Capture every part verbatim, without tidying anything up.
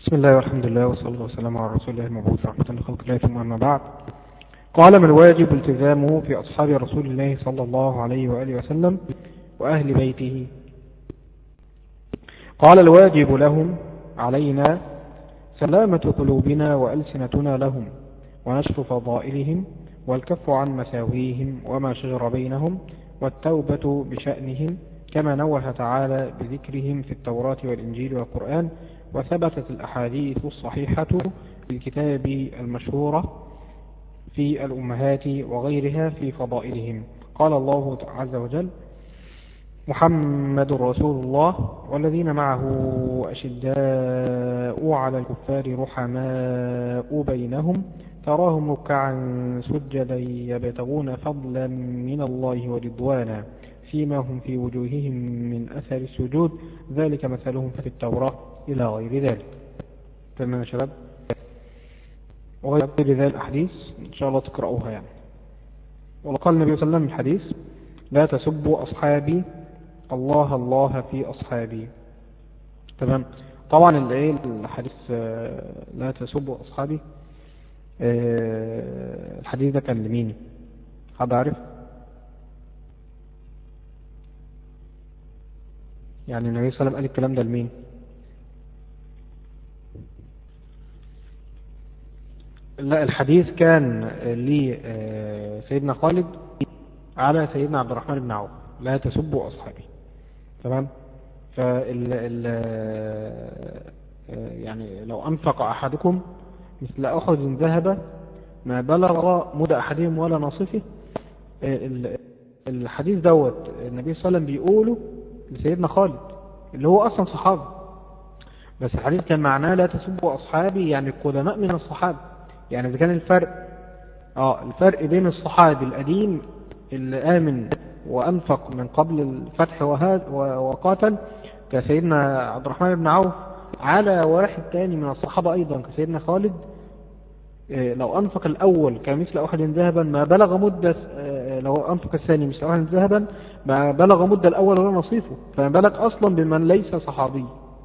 بسم الله والحمد لله والصلاة والسلام على رسول الله المبعوث رحمة لخلق الله، ثم أما بعد. قال: ما الواجب التزامه في أصحاب رسول الله صلى الله عليه وآله وسلم وأهل بيته؟ قال: الواجب لهم علينا سلامة قلوبنا وألسنتنا لهم، ونشر فضائلهم، والكف عن مساويهم وما شجر بينهم، والتوبة بشأنهم، كما نوه تعالى بذكرهم في التوراة والإنجيل والقرآن، وثبتت الأحاديث الصحيحة في الكتاب المشهورة في الأمهات وغيرها في فضائلهم. قال الله عز وجل: محمد رسول الله والذين معه أشداء على الكفار رحماء بينهم، تراهم ركعا سجدا يبتغون فضلا من الله ورضوانا، فيما هم في وجوههم من أثر السجود، ذلك مثلهم في التوراة، إلى غير ذلك. تمام يا شباب؟ وغير ذلك الأحاديث إن شاء الله تقرأوها يعني. وقال النبي صلى الله عليه وسلم الحديث: لا تسبوا أصحابي، الله الله في أصحابي. تمام. طبعا الحديث لا تسبوا أصحابي، الحديث ده كان لمين؟ حد عارف؟ يعني النبي صلى الله عليه وسلم قال الكلام ده لمين؟ لا، الحديث كان لسيدنا خالد على سيدنا عبد الرحمن بن عوف: لا تسبوا أصحابي. تمام. فال ال يعني لو أنفق أحدكم مثل أحد ذهب ما بلغ مد أحدهم ولا نصفه. الحديث دوت النبي صلى الله عليه وسلم بيقوله لسيدنا خالد اللي هو أصلا صحابي، بس الحديث كان معناه لا تسبوا أصحابي يعني القدماء من الصحابة. يعني إذا كان الفرق آه الفرق بين الصحابي القديم اللي آمن وأنفق من قبل الفتح وقاتل كسيدنا عبد الرحمن بن عوف، على واحد تاني من الصحابة أيضا كسيدنا خالد، لو أنفق الأول كمثل أحد ذهبا ما بلغ مدة، لو أنفق الثاني مثل أحد ذهبا ما بلغ مدة الأول ولا نصيفه، فما بالك أصلا بمن ليس صحابي،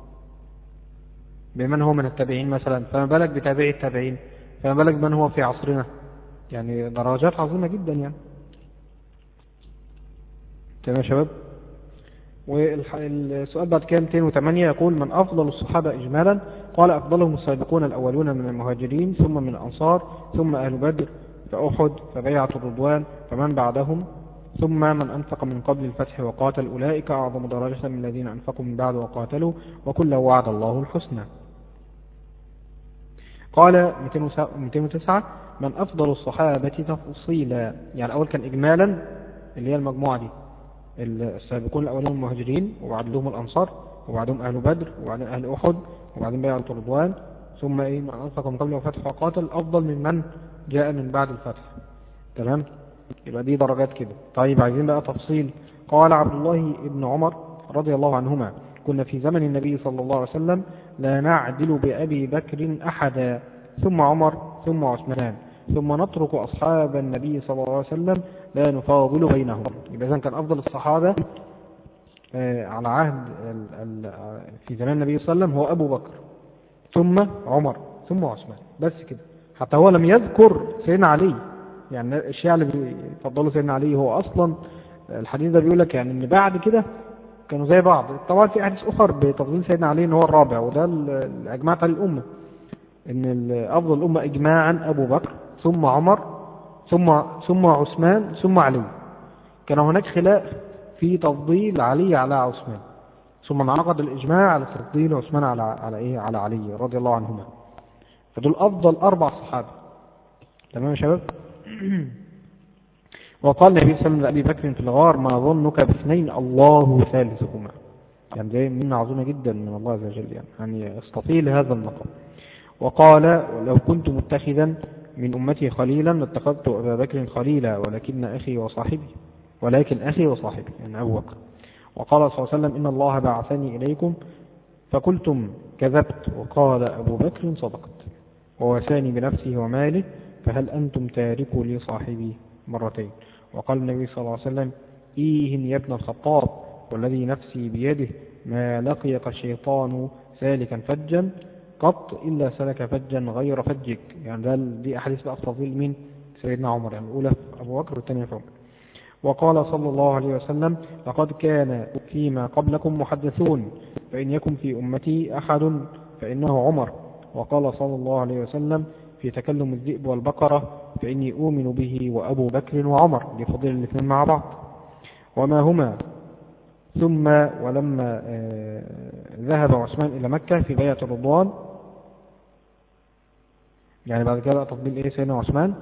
بمن هو من التابعين مثلا، فما بالك بتابعي التابعين، فما بالك بمن هو في عصرنا. يعني درجات عظيمة جدا يعني. تمام يا شباب؟ والسؤال بعد كده مئتين وثمانية يقول: من أفضل الصحابة إجمالا؟ قال: أفضلهم السابقون الأولون من المهاجرين، ثم من الأنصار، ثم أهل بدر، فأحد، فبيعة الرضوان، فمن بعدهم، ثم من أنفق من قبل الفتح وقاتل، أولئك أعظم درجة من الذين أنفقوا من بعد وقاتلوا، وكل وعد الله الحسنى. قال مئتين وتسعة: من أفضل الصحابة تفصيلا؟ يعني الأول كان إجمالا اللي هي المجموعة دي، السابقون الأولين المهاجرين، وبعدهم الأنصار، وبعدهم أهل بدر، وبعدين أهل أحد، وبعدين بيعة الرضوان، ثم إيه من أنفق من قبل الفتح وقاتل، أفضل من من جاء من بعد الفتح. تمام. يبقى دي درجات كده. طيب عايزين بقى تفصيل. قال عبد الله بن عمر رضي الله عنهما: كنا في زمن النبي صلى الله عليه وسلم لا نعدل بأبي بكر أحدا، ثم عمر، ثم عثمان، ثم نترك أصحاب النبي صلى الله عليه وسلم لا نفاضل بينهم. يبقى إذن كان أفضل الصحابة على عهد في زمان النبي صلى الله عليه وسلم هو أبو بكر، ثم عمر، ثم عثمان، بس كده. حتى هو لم يذكر سيدنا علي، يعني الشيء اللي بيفضلوا سيدنا علي هو أصلا الحديث ده بيقول لك يعني إن بعد كده كانوا زي بعض. طبعا في أحاديث أخر بتفضيل سيدنا علي إن هو الرابع، وده اللي أجمعت على الأمة، إن أفضل الأمة إجماعا أبو بكر، ثم عمر، ثم ثم عثمان، ثم علي. كان هناك خلاف في تفضيل علي على عثمان، ثم انعقد الإجماع على تفضيل عثمان على على إيه على علي رضي الله عنهما. فدول أفضل أربع صحابة. تمام يا شباب؟ وقال النبي صلى الله عليه وسلم لأبي بكر في الغار: ما ظنك باثنين الله ثالثهما. يعني ده من عظيمة جدا من الله عز وجل، يعني يعني استطيل هذا اللقب. وقال: لو كنت متخذا من أمتي خليلا لاتخذت أبا بكر خليلا، ولكن أخي وصاحبي ولكن أخي وصاحبي يعني أبو بكر. وقال صلى الله عليه وسلم: إن الله بعثني إليكم فقلتم كذبت، وقال أبو بكر صدقت، ووساني بنفسه وماله، فهل أنتم تاركوا لي صاحبي؟ مرتين. وقال النبي صلى الله عليه وسلم: إيه يا ابن الخطاب والذي نفسي بيده ما لقيك الشيطان سالكا فجا قط إلا سلك فجا غير فجك. يعني ده دي أحاديث بقى في تفضيل مين؟ سيدنا عمر، يعني الأولى في أبو بكر والثانية في عمر. وقال صلى الله عليه وسلم لقد كان فيما قبلكم محدثون فإن يكن في أمتي أحد فإنه عمر. وقال صلى الله عليه وسلم في تكلم الذئب والبقرة فإني أؤمن به وأبو بكر وعمر، لفضل الاثنين مع بعض. وما هما ثم ولما آه ذهب عثمان إلى مكة في بيعة الرضوان، يعني بعد كده تفضيل إيه سيدنا عثمان،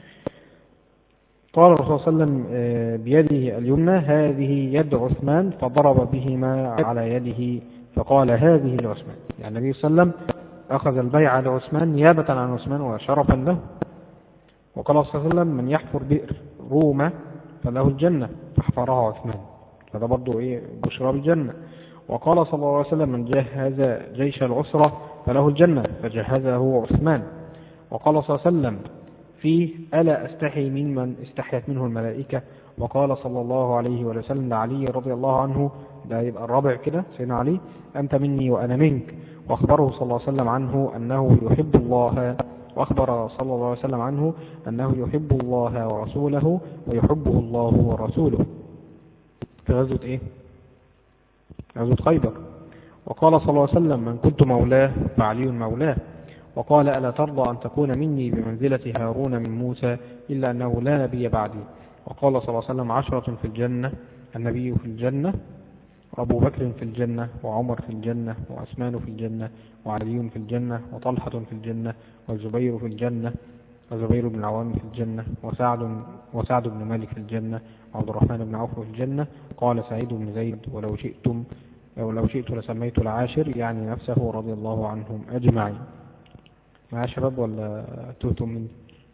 قال الرسول صلى الله عليه وسلم بيده اليمنى هذه يد عثمان فضرب بهما على يده فقال هذه لعثمان. يعني النبي صلى الله عليه وسلم أخذ البيعة لعثمان نيابة عن عثمان وشرفا له. وقال صلى الله عليه وسلم من يحفر بئر روما فله الجنة فحفرها عثمان، فده برضو إيه بشرى بالجنة. وقال صلى الله عليه وسلم من جهز جيش العسرة فله الجنة فجهزه عثمان. وقال صلى الله عليه وسلم فيه ألا أستحي ممن استحيت منه الملائكة. وقال صلى الله عليه وسلم لعلي رضي الله عنه، ده يبقى الرابع كده سيدنا علي، أنت مني وأنا منك. وأخبره صلى الله عليه وسلم عنه أنه يحب الله وأخبر صلى الله عليه وسلم عنه أنه يحب الله ورسوله ويحبه الله ورسوله في غزوة إيه؟ غزوة خيبر. وقال صلى الله عليه وسلم من كنت مولاه فعلي مولاه. وقال ألا ترضى أن تكون مني بمنزلة هارون من موسى إلا أنه لا نبي بعدي. وقال صلى الله عليه وسلم عشرة في الجنة، النبي في الجنة وأبو بكر في الجنة وعمر في الجنة وعثمان في الجنة وعلي في الجنة وطلحة في الجنة والزبير في الجنة وزبير بن العوام في الجنة وسعد, وسعد بن مالك في الجنة وعبد الرحمن بن عوف في الجنة. قال سعيد بن زيد ولو شئتم ولو شئت لسميت العاشر، يعني نفسه رضي الله عنهم أجمعين. مع شباب ولا تهتم مني؟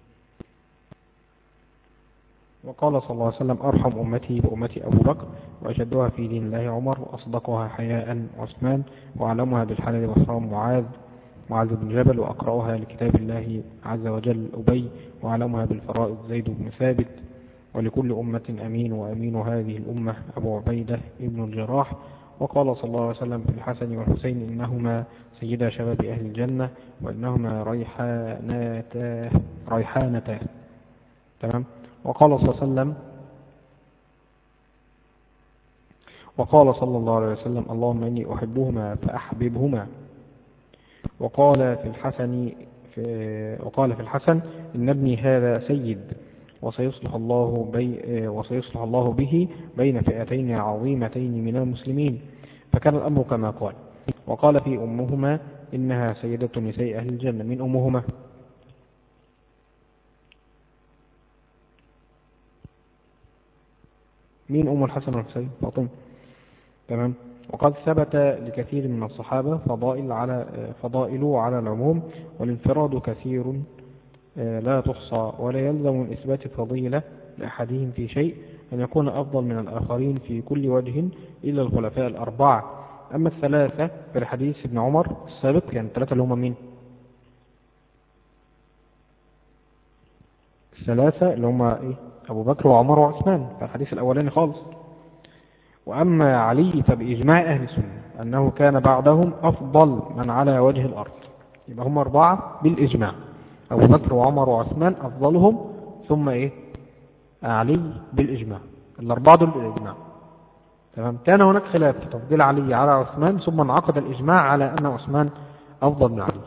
وقال صلى الله عليه وسلم أرحم أمتي بأمتي أبو بكر وأشدها في دين الله عمر وأصدقها حياء عثمان وأعلمها بالحلال والحرام معاذ معاذ بن جبل وأقرأها لكتاب الله عز وجل أبي وأعلمها بالفرائض زيد بن ثابت. ولكل أمة أمين وأمين هذه الأمة أبو عبيدة ابن الجراح. وقال صلى الله عليه وسلم في الحسن والحسين إنهما سيدا شباب أهل الجنة وإنهما ريحانتا ريحانتا تمام. وقال صلى الله عليه وسلم وقال صلى الله عليه وسلم اللهم إني أحبهما فأحببهما. وقال في الحسن في وقال في الحسن إن ابني هذا سيد وسيصلح الله بي وسيصلح الله به بين فئتين عظيمتين من المسلمين، فكان الأمر كما قال. وقال في أمهما إنها سيدة نساء أهل الجنة. من أمهما؟ مين أم الحسن والحسين؟ فاطمة. تمام. وقد ثبت لكثير من الصحابة فضائل على فضائل على العموم، والانفراد كثير لا تحصى، ولا يلزم من إثبات فضيلة لأحدهم في شيء أن يكون أفضل من الآخرين في كل وجه إلا الخلفاء الأربعة. أما الثلاثة في الحديث ابن عمر السابق، يعني الثلاثة اللي هم مين؟ الثلاثة اللي هم إيه؟ أبو بكر وعمر وعثمان في الحديث الأولاني خالص. وأما علي فبإجماع أهل السنة أنه كان بعدهم أفضل من على وجه الأرض. يبقى هم أربعة بالإجماع، أبو بكر وعمر وعثمان أفضلهم، ثم إيه؟ علي بالإجماع. الأربعة دول بالإجماع. تمام. كان هناك خلاف في تفضيل علي على عثمان، ثم انعقد الإجماع على أن عثمان أفضل من علي.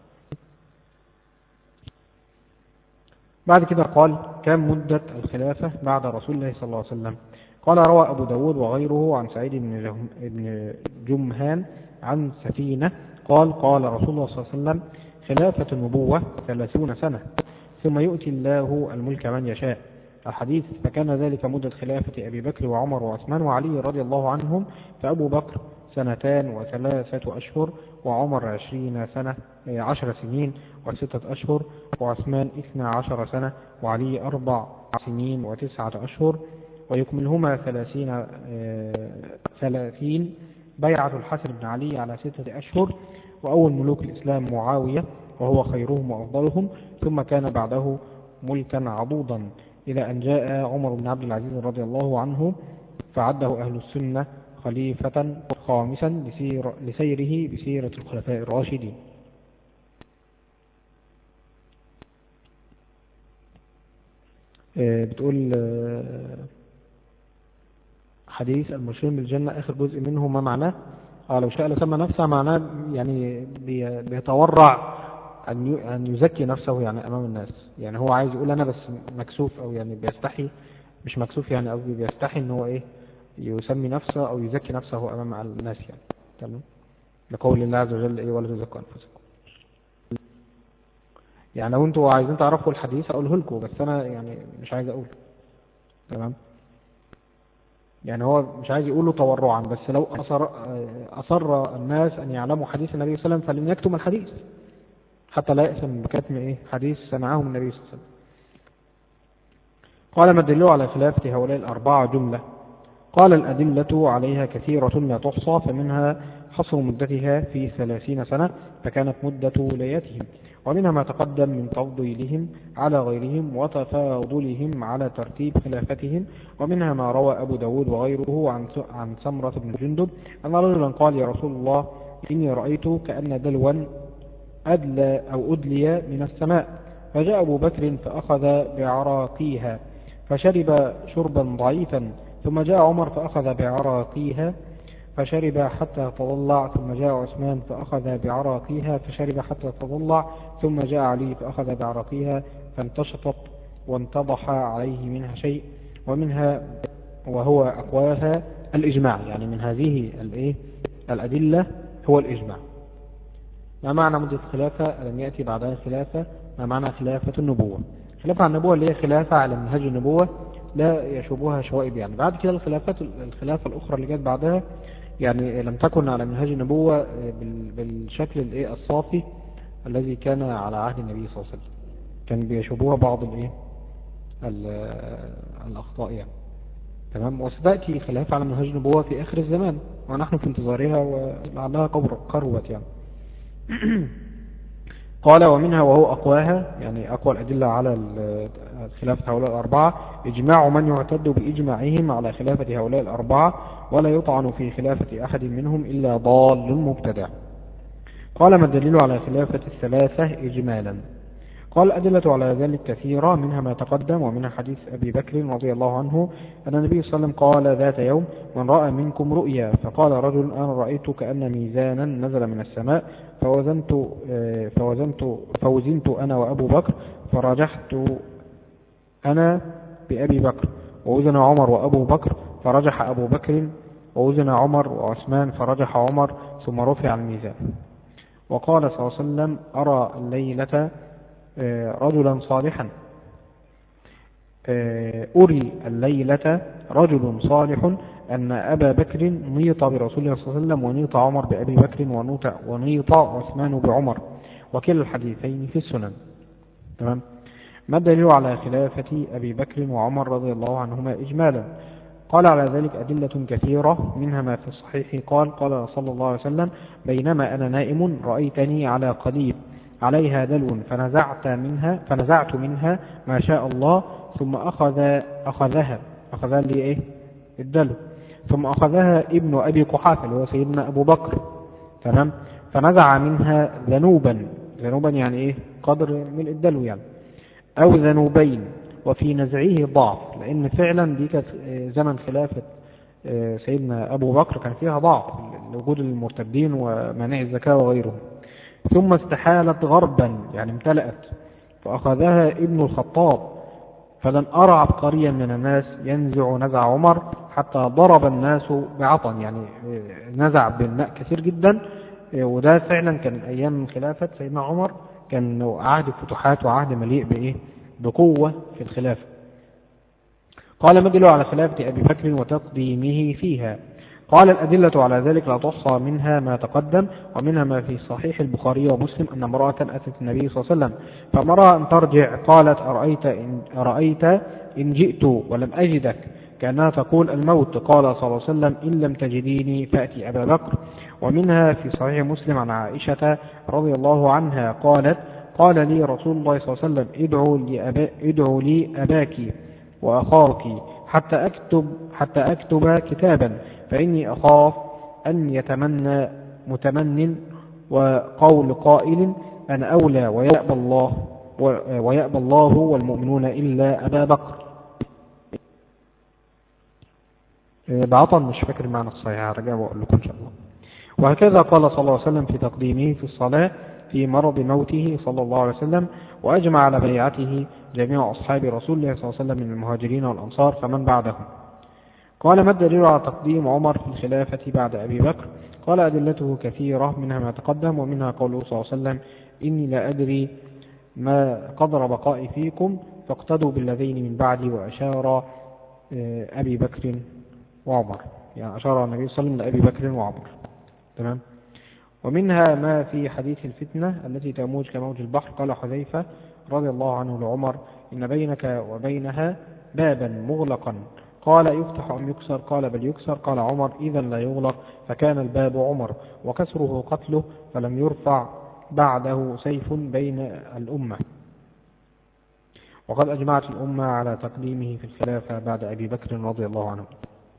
بعد كده قال كم مدة الخلافة بعد رسول الله صلى الله عليه وسلم؟ قال روى أبو داود وغيره عن سعيد بن جمهان عن سفينة قال قال رسول الله صلى الله عليه وسلم خلافة النبوة ثلاثون سنة ثم يؤتي الله الملك من يشاء. الحديث فكان ذلك مدة خلافة أبي بكر وعمر وعثمان وعلي رضي الله عنهم، فأبو بكر سنتان وثلاثة أشهر، وعمر عشرين سنة عشر سنين وستة أشهر، وعثمان اثنا عشر سنة، وعلي أربع سنين وتسعة أشهر، ويكملهما ثلاثين ثلاثين بيعة الحسن بن علي على ستة أشهر. وأول ملوك الإسلام معاوية وهو خيرهم وأفضلهم، ثم كان بعده ملكا عضوضا إلى أن جاء عمر بن عبد العزيز رضي الله عنه فعده أهل السنة خليفة خامسا لسير لسيره بسيرة الخلفاء الراشدين. بتقول حديث المشير بالجنة آخر جزء منه ما معناه؟ اه لو شاء لسمى نفسه معناه يعني بيتورع أن يزكي نفسه يعني أمام الناس. يعني هو عايز يقول أنا بس مكسوف، أو يعني بيستحي، مش مكسوف يعني، قصدي بيستحي إن هو إيه يسمي نفسه أو يزكي نفسه أمام الناس يعني. تمام. لقول الله عز وجل إيه ولا تزكوا أنفسكم. يعني لو أنتوا عايزين تعرفوا الحديث أقوله لكم، بس أنا يعني مش عايز أقوله. تمام. يعني هو مش عايز يقوله تورعا، بس لو أصر, أصر الناس أن يعلموا حديث النبي صلى الله عليه وسلم فلن يكتم الحديث حتى لا يأثم بكتم إيه حديث سمعه من النبي صلى الله عليه وسلم. قال ما الدليل على خلافة هؤلاء الأربعة جملة؟ قال الأدلة عليها كثيرة لا تحصى، فمنها حصر مدتها في ثلاثين سنة فكانت مدة ولايتهم، ومنها ما تقدم من تفضيلهم على غيرهم وتفاضلهم على ترتيب خلافتهم، ومنها ما روى أبو داود وغيره عن عن سمرة بن جندب أن رجلا قال يا رسول الله إني رأيت كأن دلوا أدلى أو أدلي من السماء، فجاء أبو بكر فأخذ بعراقيها فشرب شربا ضعيفا، ثم جاء عمر فأخذ بعراقيها فشرب حتى تضلع، ثم جاء عثمان فأخذ بعراقيها فشرب حتى تضلع، ثم جاء علي فأخذ بعراقيها فانتشطت وانتضح عليه منها شيء، ومنها وهو أقواها الإجماع. يعني من هذه الأدلة هو الإجماع. ما معنى مدة الخلافة؟ لم يأتي بعدها خلافة. ما معنى خلافة النبوة؟ خلافة النبوة اللي هي خلافة على منهج النبوة لا يشوبها شوائب. يعني بعد كده الخلافات الخلافة الأخرى اللي جت بعدها يعني لم تكن على منهج النبوة بالشكل الايه الصافي الذي كان على عهد النبي صلى الله عليه وسلم. كان بيشوبوها بعض الايه الأخطاء يعني. تمام. وستأتي خلافة على منهج النبوة في آخر الزمان ونحن في انتظارها ولعلها قربت يعني. قال ومنها وهو أقواها، يعني أقوى الأدلة على خلافة هؤلاء الأربعة إجماع من يعتد بإجماعهم على خلافة هؤلاء الأربعة، ولا يطعن في خلافة أحد منهم إلا ضال مبتدع. قال ما الدليل على خلافة الثلاثة إجمالا؟ قال الأدلة على ذلك كثيرة، منها ما تقدم، ومنها حديث أبي بكر رضي الله عنه أن النبي صلى الله عليه وسلم قال ذات يوم من رأى منكم رؤيا، فقال رجل أنا رأيت كأن ميزانا نزل من السماء فوزنت, فوزنت, فوزنت أنا وأبو بكر فرجحت أنا بأبي بكر، ووزن عمر وأبو بكر فرجح أبو بكر، ووزن عمر وعثمان فرجح عمر، ثم رفع الميزان. وقال صلى الله عليه وسلم أرى الليلة رجلا صالحا أري الليلة رجل صالح أن أبا بكر نيط برسول الله صلى الله عليه وسلم، ونيط عمر بأبي بكر، ونيط عثمان بعمر، وكلا الحديثين في السنن. تمام. ما الدليل على خلافة أبي بكر وعمر رضي الله عنهما إجمالا؟ قال على ذلك أدلة كثيرة، منها ما في الصحيح قال قال صلى الله عليه وسلم بينما أنا نائم رأيتني على قليب عليها دلو فنزعت منها فنزعت منها ما شاء الله، ثم أخذ أخذها أخذها لي إيه الدلو، ثم أخذها ابن أبي قحافة اللي هو سيدنا أبو بكر. تمام. فنزع منها ذنوبا، ذنوبا يعني إيه قدر من الدلو يعني، أو ذنوبين، وفي نزعه ضعف، لأن فعلا دي كانت زمن خلافة سيدنا أبو بكر كان فيها ضعف لوجود المرتدين ومانع الزكاة وغيرهم. ثم استحالت غربا يعني امتلأت، فأخذها ابن الخطاب، فلن أرى عبقريا من الناس ينزع نزع عمر حتى ضرب الناس بعطن، يعني نزع بالماء كثير جدا. وده فعلا كان أيام خلافة سيدنا عمر، كان عهد الفتوحات وعهد مليء بإيه بقوة في الخلافة. قال ما دلوا على خلافة أبي بكر وتقديمه فيها؟ قال الأدلة على ذلك لا تحصى، منها ما تقدم، ومنها ما في صحيح البخاري ومسلم أن امرأة أتت النبي صلى الله عليه وسلم فأمرها أن ترجع، قالت أرأيت إن, أرأيت إن جئت ولم أجدك، كأنها تقول الموت. قال صلى الله عليه وسلم إن لم تجديني فأتي أبا بكر. ومنها في صحيح مسلم عن عائشة رضي الله عنها قالت قال لي رسول الله صلى الله عليه وسلم ادعوا لي, أبا ادعوا لي أباك وأخاك حتى أكتب, حتى أكتب كتابا، فإني أخاف أن يتمنى متمن وقول قائل أنا أولى ويأبى الله ويأبى الله والمؤمنون إلا أبا بكر. بعطن مش فاكر المعنى الصحيح، هرجع واقول لكم ان شاء الله. وهكذا قال صلى الله عليه وسلم في تقديمه في الصلاة في مرض موته صلى الله عليه وسلم، وأجمع على بيعته جميع أصحاب رسول الله صلى الله عليه وسلم من المهاجرين والأنصار فمن بعدهم. قال ما الدليل على تقديم عمر في الخلافة بعد أبي بكر؟ قال أدلته كثيرة، منها ما تقدم ومنها قوله صلى الله عليه وسلم إني لا أدري ما قدر بقائي فيكم فاقتدوا بالذين من بعدي، وأشار أبي بكر وعمر، يعني أشار النبي صلى الله عليه وسلم لأبي بكر وعمر. تمام. ومنها ما في حديث الفتنة التي تموج كموج البحر. قال حذيفة رضي الله عنه لعمر إن بينك وبينها بابا مغلقا، قال يفتح أم يكسر؟ قال بل يكسر. قال عمر إذا لا يغلق، فكان الباب عمر وكسره قتله، فلم يرفع بعده سيف بين الأمة. وقد أجمعت الأمة على تقديمه في الخلافة بعد أبي بكر رضي الله عنه.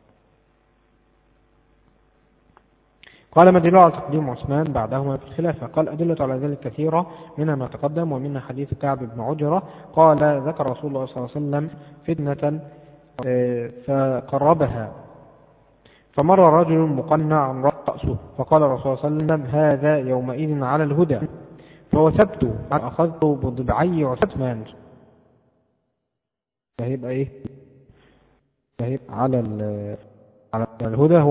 قال ما دليل على تقديم عثمان بعدهما في الخلافة؟ قال أدلة على ذلك كثيرة، منها ما تقدم ومنها حديث كعب بن عجرة قال ذكر رسول الله صلى الله عليه وسلم فتنة فقربها، فمر رجل مقنع رأسه، فقال الرسول صلى الله عليه وسلم هذا يومئذ على الهدى، فوثبته أخذته بضبعي عثمان. فهيبقى إيه؟ فهيبقى على على الهدى هو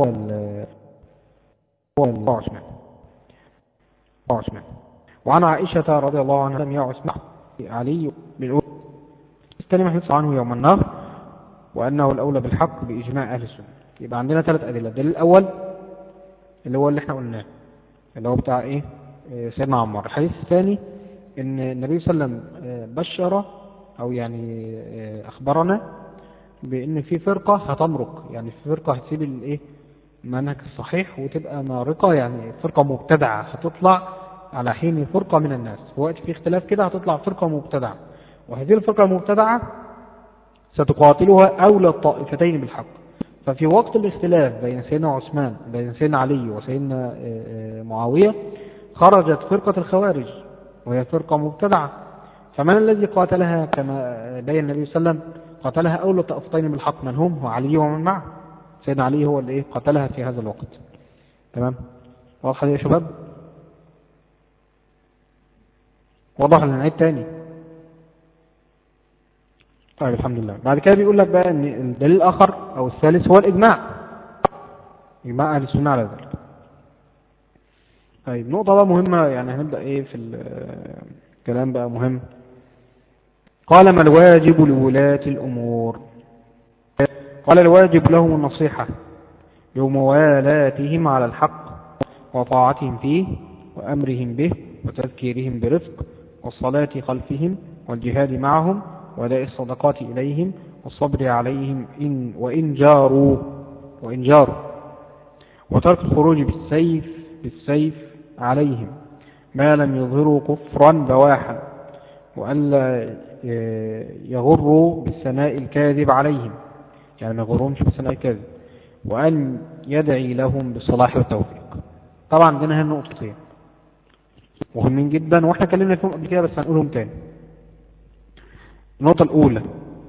هو عثمان. عثمان. وعن عائشة رضي الله عنها لم يعثمان علي بالأولى استلم حديث عنه يوم النهر، وأنه الأولى بالحق بإجماع أهل السنة. يبقى عندنا ثلاث أدلة. الدليل الأول اللي هو اللي احنا قلناه اللي هو بتاع إيه؟ سيدنا عمر. الحديث الثاني إن النبي صلى الله عليه وسلم بشر أو يعني أخبرنا بأن في فرقة هتمرق، يعني في فرقة هتسيب الإيه؟ منهج الصحيح وتبقى مارقة، يعني فرقة مبتدعة هتطلع على حين فرقة من الناس. في وقت في اختلاف كده هتطلع فرقة مبتدعة، وهذه الفرقة المبتدعة ستقاتلها أولى الطائفتين بالحق. ففي وقت الاختلاف بين سيدنا عثمان بين سيدنا علي وسيدنا معاوية خرجت فرقة الخوارج وهي فرقة مبتدعة، فمن الذي قاتلها؟ كما بين النبي صلى الله عليه وسلم قاتلها أولى الطائفتين بالحق، من هم؟ هو علي ومن معه. سيدنا علي هو اللي قتلها في هذا الوقت. تمام. واضح يا شباب؟ واضح لنا نعيد تاني؟ طيب الحمد لله. بعد كده بيقول لك بقى ان الدليل الاخر او الثالث هو الاجماع، اجماع اهل السنه على ذلك. طيب نقطه بقى مهمه، يعني هنبدا ايه في الكلام بقى مهم. قال ما الواجب لولاة الامور؟ قال الواجب لهم النصيحه بموالاتهم على الحق وطاعتهم فيه وامرهم به وتذكيرهم برفق والصلاه خلفهم والجهاد معهم وأداء الصدقات إليهم والصبر عليهم إن وإن جاروا وإن جاروا وترك الخروج بالسيف بالسيف عليهم ما لم يظهروا كفرا بواحا، وألا يغروا بالثناء الكاذب عليهم، يعني ما يغرونش بالثناء الكاذب، وأن يدعي لهم بالصلاح والتوفيق. طبعا عندنا هنا نقطتين مهمين جدا واحنا اتكلمنا فيهم قبل كده بس هنقولهم تاني. النقطة الأولى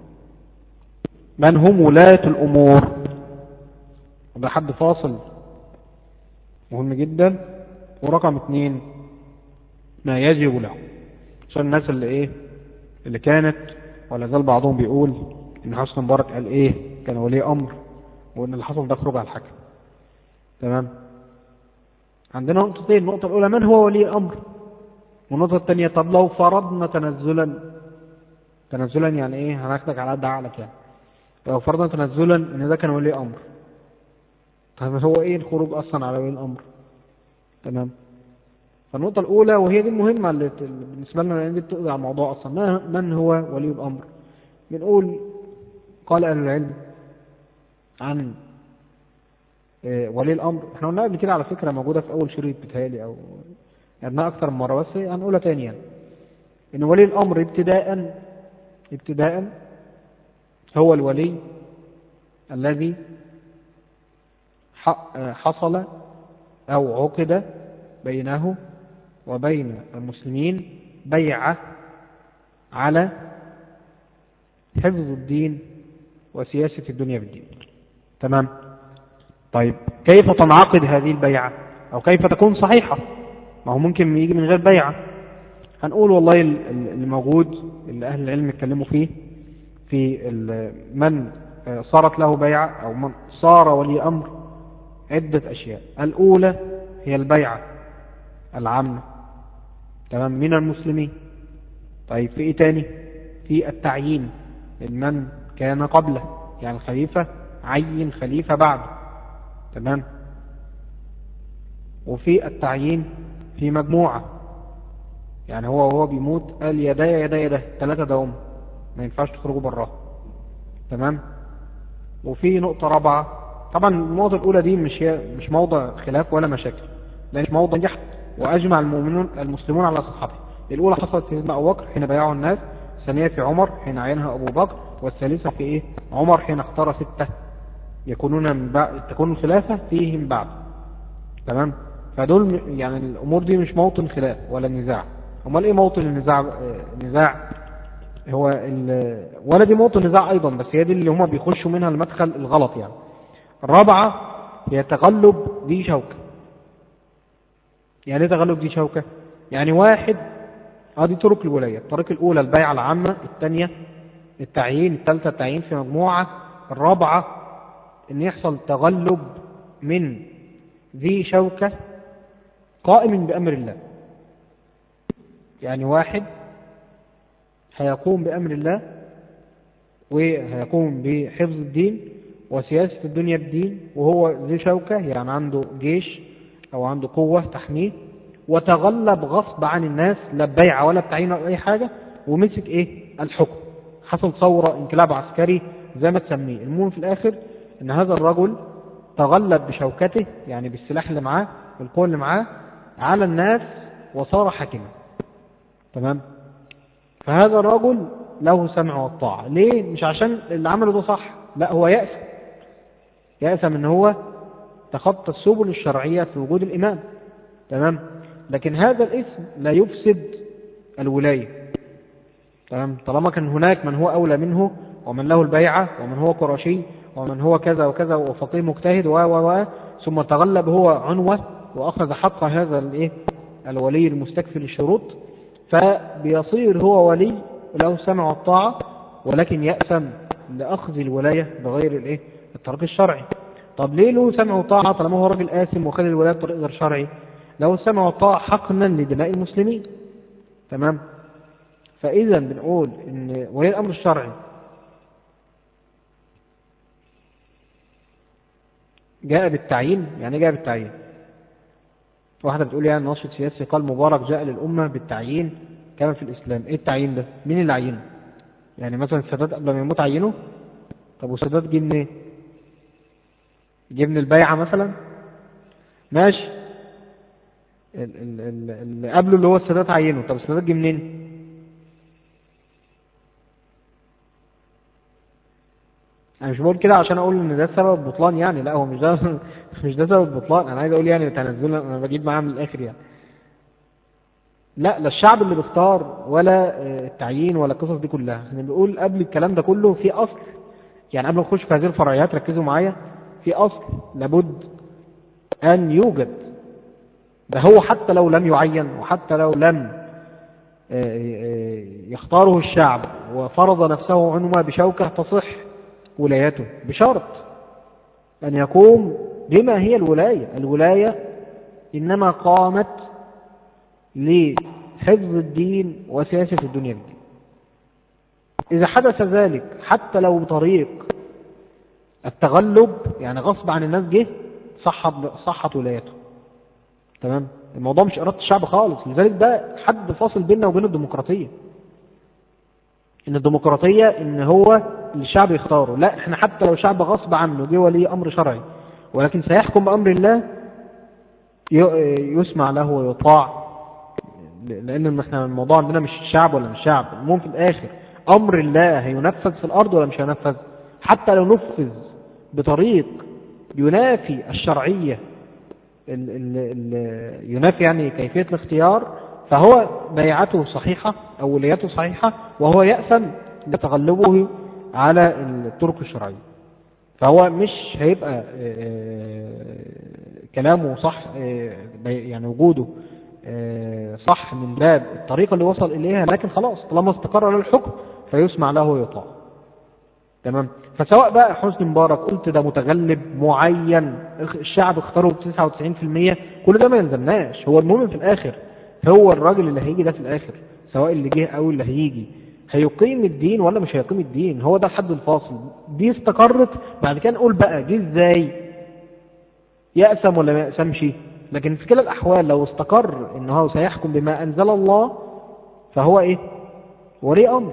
من هم ولاة الأمور؟ ده حد فاصل مهم جدا. ورقم اثنين ما يجب له، عشان الناس اللي ايه اللي كانت ولا زال بعضهم بيقول ان حسن مبارك قال ايه كان ولي امر وان اللي حصل ده خروج على الحكم. تمام. عندنا نقطتين. النقطة الأولى من هو ولي امر، والنقطة الثانية طب لو فرضنا تنزلا تنزلا يعني ايه هناخدك على قد عقلك، يعني لو فرضنا تنزلا ان ده كان ولي امر، طب هو ايه الخروج اصلا على ولي الامر؟ تمام. فالنقطة الأولى وهي دي المهمة اللي بالنسبة لنا لأن دي بتقضي على الموضوع أصلا، من هو ولي الأمر؟ بنقول قال أهل العلم عن ولي الأمر، احنا قلنا قبل كده على فكرة موجودة في أول شريط بتهيألي أو يعني أكثر من مرة بس هنقولها تاني، يعني إن ولي الأمر ابتداء ابتداء هو الولي الذي حصل أو عقد بينه وبين المسلمين بيعة على حفظ الدين وسياسة الدنيا بالدين. تمام. طيب كيف تنعقد هذه البيعة أو كيف تكون صحيحة؟ ما هو ممكن يجي من غير بيعة. هنقول والله اللي موجود اللي أهل العلم يتكلموا فيه في من صارت له بيعة أو من صار ولي أمر عدة أشياء. الأولى هي البيعة العامة، تمام، من المسلمين. طيب في إيه تاني؟ في التعيين من كان قبله، يعني الخليفة عين خليفة بعد، تمام. وفي التعيين في مجموعة، يعني هو وهو بيموت قال يدا يدا يدا ثلاثة دوم ما ينفعش تخرجوا براها، تمام. وفي نقطة رابعة، طبعا النقطة الأولى دي مش هي مش موضع خلاف ولا مشاكل، لأن موضع نجح وأجمع المؤمنون المسلمون على صحته. الأولى حصلت في سيدنا أبو بكر حين بايعوا الناس، الثانية في عمر حين عينها أبو بكر، والثالثة في إيه؟ عمر حين اختار ستة يكونون من بعد تكون الخلافة فيهم بعد، تمام. فدول يعني الأمور دي مش موطن خلاف ولا نزاع. امال ايه موطن النزاع؟ نزاع هو ولا دي موطن نزاع ايضا، بس هي دي اللي هما بيخشوا منها المدخل الغلط. يعني الرابعة هي تغلب ذي شوكة. يعني ايه تغلب ذي شوكة؟ يعني واحد هذه طرق الولاية. الطريق الاولى البيعة العامة، الثانية التعيين، الثالثة التعيين في مجموعة، الرابعة ان يحصل تغلب من ذي شوكة قائم بأمر الله. يعني واحد هيقوم بأمر الله وهيقوم بحفظ الدين وسياسة الدنيا بالدين، وهو ذي شوكة يعني عنده جيش أو عنده قوة تحميه، وتغلب غصب عن الناس، لا ببيعة ولا بتعيين ولا أي حاجة، ومسك إيه؟ الحكم. حصل ثورة، انقلاب عسكري، زي ما تسميه. المهم في الآخر إن هذا الرجل تغلب بشوكته، يعني بالسلاح اللي معاه والقوة اللي معاه، على الناس وصار حاكما، تمام. فهذا الرجل له سمع والطاعة. ليه؟ مش عشان اللي عمله ده صح، لا، هو يأسم يأسم ان هو تخطى السبل الشرعية في وجود الإمام، تمام. لكن هذا الاسم لا يفسد الولاية، تمام. طالما كان هناك من هو أولى منه ومن له البيعة ومن هو قرشي ومن هو كذا وكذا وفقيه مجتهد و و و ثم تغلب هو عنوة وأخذ حق هذا الايه الولي المستكفي للشروط، فبيصير هو ولي له سمع والطاعة، ولكن يأثم لأخذ الولاية بغير الايه الطريق الشرعي. طب ليه له سمع وطاعة طالما هو راجل آثم وخد الولاية بطريق غير شرعي؟ له سمع والطاعة حقنا لدماء المسلمين، تمام. فإذا بنقول إن ولي الأمر الشرعي جاء بالتعيين. يعني جاء بالتعيين. واحدة بتقول يعني ناشط سياسي قال مبارك جاء للأمة بالتعيين كما في الإسلام. إيه التعيين ده؟ مين اللي عينه؟ يعني مثلا السادات قبل ما يموت عينه؟ طب والسادات جه منين؟ جه من البيعة مثلا؟ ماشي. اللي قبله اللي هو السادات عينه. طب السادات جه منين؟ انا مش بقول كده عشان اقول ان ده سبب بطلان، يعني لا، هو مش ده مش ده سبب بطلان. انا عايز اقول يعني تنزل، انا بجيب معاه من الاخر يعني. لا، لا الشعب اللي بيختار ولا التعيين ولا القصص دي كلها. احنا بنقول قبل الكلام ده كله في اصل، يعني قبل ما نخش في هذه الفرعيات ركزوا معايا، في اصل لابد ان يوجد. ده هو حتى لو لم يعين وحتى لو لم يختاره الشعب وفرض نفسه عنوة بشوكة تصح ولايته، بشرط أن يقوم بما هي الولاية. الولاية إنما قامت لحفظ الدين وسياسة الدنيا بالدين. إذا حدث ذلك حتى لو بطريق التغلب، يعني غصب عن الناس جه، صحت صحت ولايته، تمام. الموضوع مش إرادة الشعب خالص. لذلك ده حد فاصل بيننا وبين الديمقراطية. إن الديمقراطية إن هو الشعب يختاره، لا، احنا حتى لو شعب غصب عنه جه ولي أمر شرعي ولكن سيحكم بأمر الله يسمع له ويطاع، لأن احنا الموضوع عندنا مش الشعب ولا مش الشعب. المهم في الآخر أمر الله هينفذ في الأرض ولا مش هينفذ. حتى لو نفذ بطريق ينافي الشرعية، ال ال ال ينافي يعني كيفية الاختيار، فهو بيعته صحيحة أو ولايته صحيحة، وهو يأثم لتغلبه على الطرق الشرعية. فهو مش هيبقى كلامه صح، يعني وجوده صح من باب الطريقة اللي وصل إليها، لكن خلاص طالما استقر له الحكم فيسمع له ويطاع. تمام. فسواء بقى حسني مبارك قلت ده متغلب معين الشعب اختاره ب تسعة وتسعين بالمية، كل ده ما يلزمناش. هو المهم في الآخر هو الراجل اللي هيجي ده في الآخر، سواء اللي جه أو اللي هيجي، هيقيم الدين ولا مش هيقيم الدين. هو ده الحد الفاصل. دي استقرت، بعد كده نقول بقى جه ازاي، يأسم ولا ما يأسمش. لكن في كلا الأحوال لو استقر إن هو سيحكم بما أنزل الله فهو إيه؟ ولي أمر.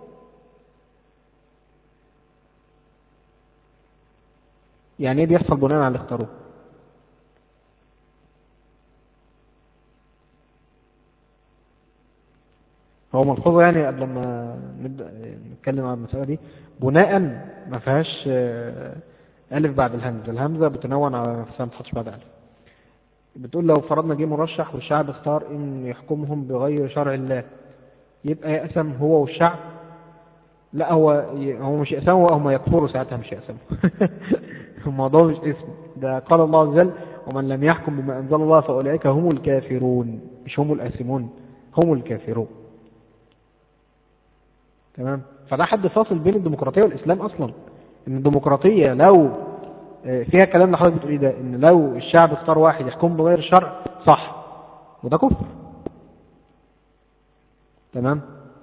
يعني إيه بيحصل بناء على اللي اختاروه؟ هو ملحوظة يعني قبل ما نبدأ نتكلم عن المسألة دي، بناء ما فيهاش ألف بعد الهمزة، الهمزة بتنون على نفسها ما تحطش بعد ألف. بتقول لو فرضنا جه مرشح والشعب اختار إن يحكمهم بغير شرع الله، يبقى يأسم هو والشعب؟ لا، هو هو مش يأسموا، هم يكفروا ساعتها، مش يأسموا. الموضوع مش اسم ده. قال الله عز وجل ومن لم يحكم بما أنزل الله فأولئك هم الكافرون، مش هم الآثمون، هم الكافرون. تمام. فده حد فاصل بين الديمقراطية والإسلام أصلا. إن الديمقراطية لو فيها كلام اللي حضرتك بتقوليه ده، إن لو الشعب اختار واحد يحكم بغير الشرع صح، وده كفر. تمام.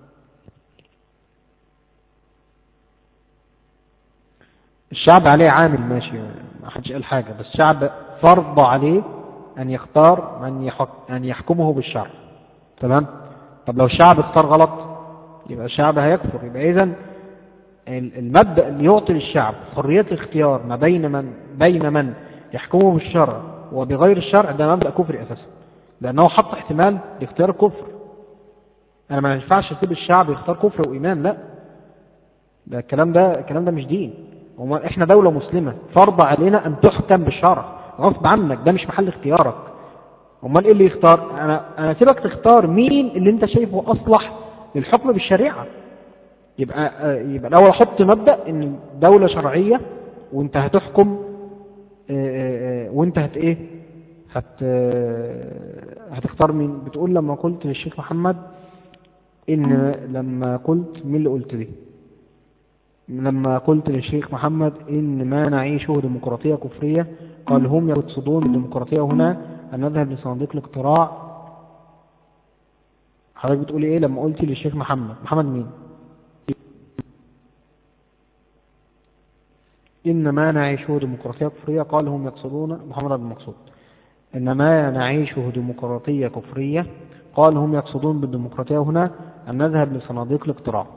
الشعب عليه عامل ماشي، ما حدش قال حاجة، بس الشعب فرض عليه أن يختار من يحك... أن يحكمه بالشرع. تمام. طب لو الشعب اختار غلط يبقى الشعب هيكفر. يبقى إذن المبدأ اللي يعطي للشعب حرية الاختيار ما بين من بين من يحكمه بالشرع وبغير الشرع، ده مبدأ كفري أساسا، لأنه حط احتمال لاختيار الكفر. أنا ما ينفعش أسيب الشعب يختار كفر وإيمان، لا، ده الكلام ده الكلام ده مش دين. احنا دولة مسلمة فرض علينا أن تحكم بالشرع غصب عنك، ده مش محل اختيارك. امال ايه اللي يختار؟ انا انا سيبك تختار مين اللي انت شايفه اصلح للحكم بالشريعة. يبقى يبقى الاول حط مبدأ ان دولة شرعية وانت هتحكم، وانت هت ايه هت هتختار مين. بتقول لما قلت للشيخ محمد ان لما قلت مين اللي قلت دي لما قلت للشيخ محمد إن ما نعيشه ديمقراطية كفرية، قال هم يقصدون الديمقراطية هنا أن نذهب لصناديق الاقتراع. حضرتك بتقولي إيه لما قلت للشيخ محمد؟ محمد مين؟ إن ما نعيشه ديمقراطية كفرية، قال هم يقصدون محمد بن مقصود. إن ما نعيشه ديمقراطية كفرية، قال هم يقصدون بالديمقراطية هنا أن نذهب لصناديق الاقتراع.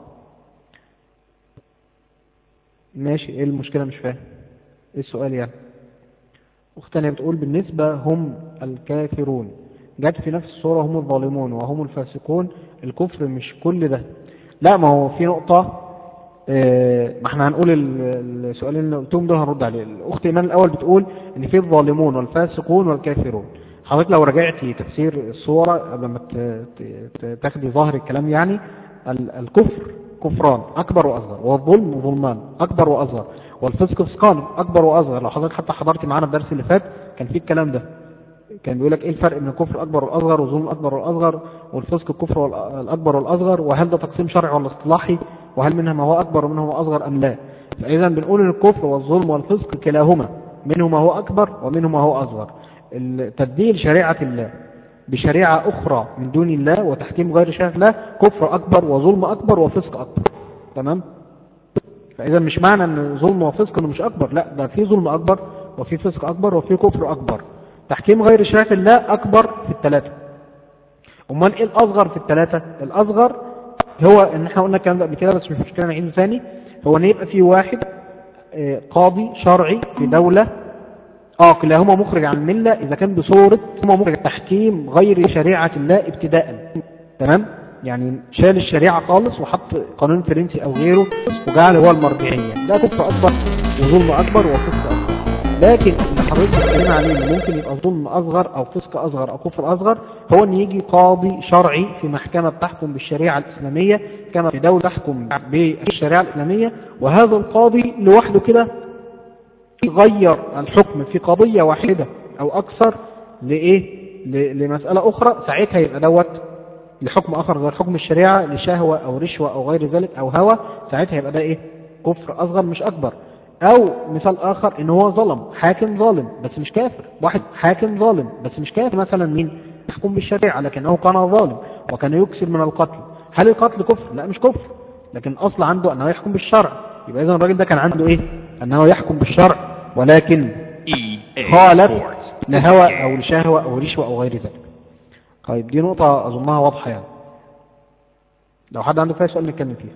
ماشي، ايه المشكلة؟ مش فاهم ايه السؤال يعني. اختنا بتقول بالنسبة هم الكافرون، جت في نفس الصورة هم الظالمون وهم الفاسقون، الكفر مش كل ده. لا، ما هو في نقطة، اه ما احنا هنقول السؤالين اللي قلتهم دول هنرد عليه. الاخت ايمان الاول بتقول ان في الظالمون والفاسقون والكافرون. حضرتك لو رجعتي تفسير الصورة قبل ما تاخدي ظاهر الكلام، يعني الكفر كفران أكبر وأصغر، والظلم ظلمان أكبر وأصغر، والفسق فسقان أكبر وأصغر. لو حضرتك حتى حضرتي معانا الدرس اللي فات كان فيه الكلام ده، كان بيقول لك إيه الفرق بين الكفر الأكبر والأصغر والظلم الأكبر والأصغر والفسق الكفر الأكبر والأصغر، وهل ده تقسيم شرعي ولا اصطلاحي، وهل منها ما هو أكبر ومنه ما هو أصغر أم لا. فإذا بنقول إن الكفر والظلم والفسق كلاهما منه ما هو أكبر ومنه ما هو أصغر. تبديل شريعة الله بشريعة أخرى من دون الله وتحكيم غير شريعة الله كفر أكبر وظلم أكبر وفسق أكبر. تمام. فإذا مش معنى أن ظلم وفسق أنه مش أكبر، لا، ده في ظلم أكبر وفي فسق أكبر وفي كفر أكبر. تحكيم غير شريعة الله أكبر في الثلاثة. أمال إيه الأصغر في الثلاثة؟ الأصغر هو إن إحنا قلنا الكلام ده قبل كده بس مش مشكلة نعيده ثاني، هو إن يبقى في واحد قاضي شرعي في دولة اه كلاهما مخرج عن الملة إذا كان بصورة هما مخرج تحكيم غير شريعة الله ابتداء. تمام. يعني شال الشريعة خالص وحط قانون فرنسي أو غيره وجعل هو المرجعية، ده كفر أكبر وظلم أكبر وفسق أكبر. لكن اللي حضرتك بتتكلم عليه اللي ممكن يبقى ظلم أصغر أو فسق أصغر أو كفر أصغر، هو أن يجي قاضي شرعي في محكمة تحكم بالشريعة الإسلامية كما في دولة تحكم بالشريعة الإسلامية، وهذا القاضي لوحده كده يغير الحكم في قضية واحدة أو أكثر لإيه لمسألة أخرى، ساعتها يبقى دوت لحكم آخر غير حكم الشريعة، لشهوة أو رشوة أو غير ذلك أو هوى، ساعتها يبقى ده إيه كفر أصغر مش أكبر. أو مثال آخر إن هو ظلم، حاكم ظالم بس مش كافر، واحد حاكم ظالم بس مش كافر، مثلا مين يحكم بالشريعة لكنه كان ظالم وكان يكسر من القتل، هل القتل كفر؟ لا مش كفر، لكن أصل عنده أنه يحكم بالشرع. يبقى إذن الراجل ده كان عنده إيه أنه يحكم بالشرع ولكن خالف لهوى أو لشهوة أو رشوة أو غير ذلك. طيب دي نقطة أظنها واضحة يعني، لو حد عنده فيها سؤال نتكلم فيها.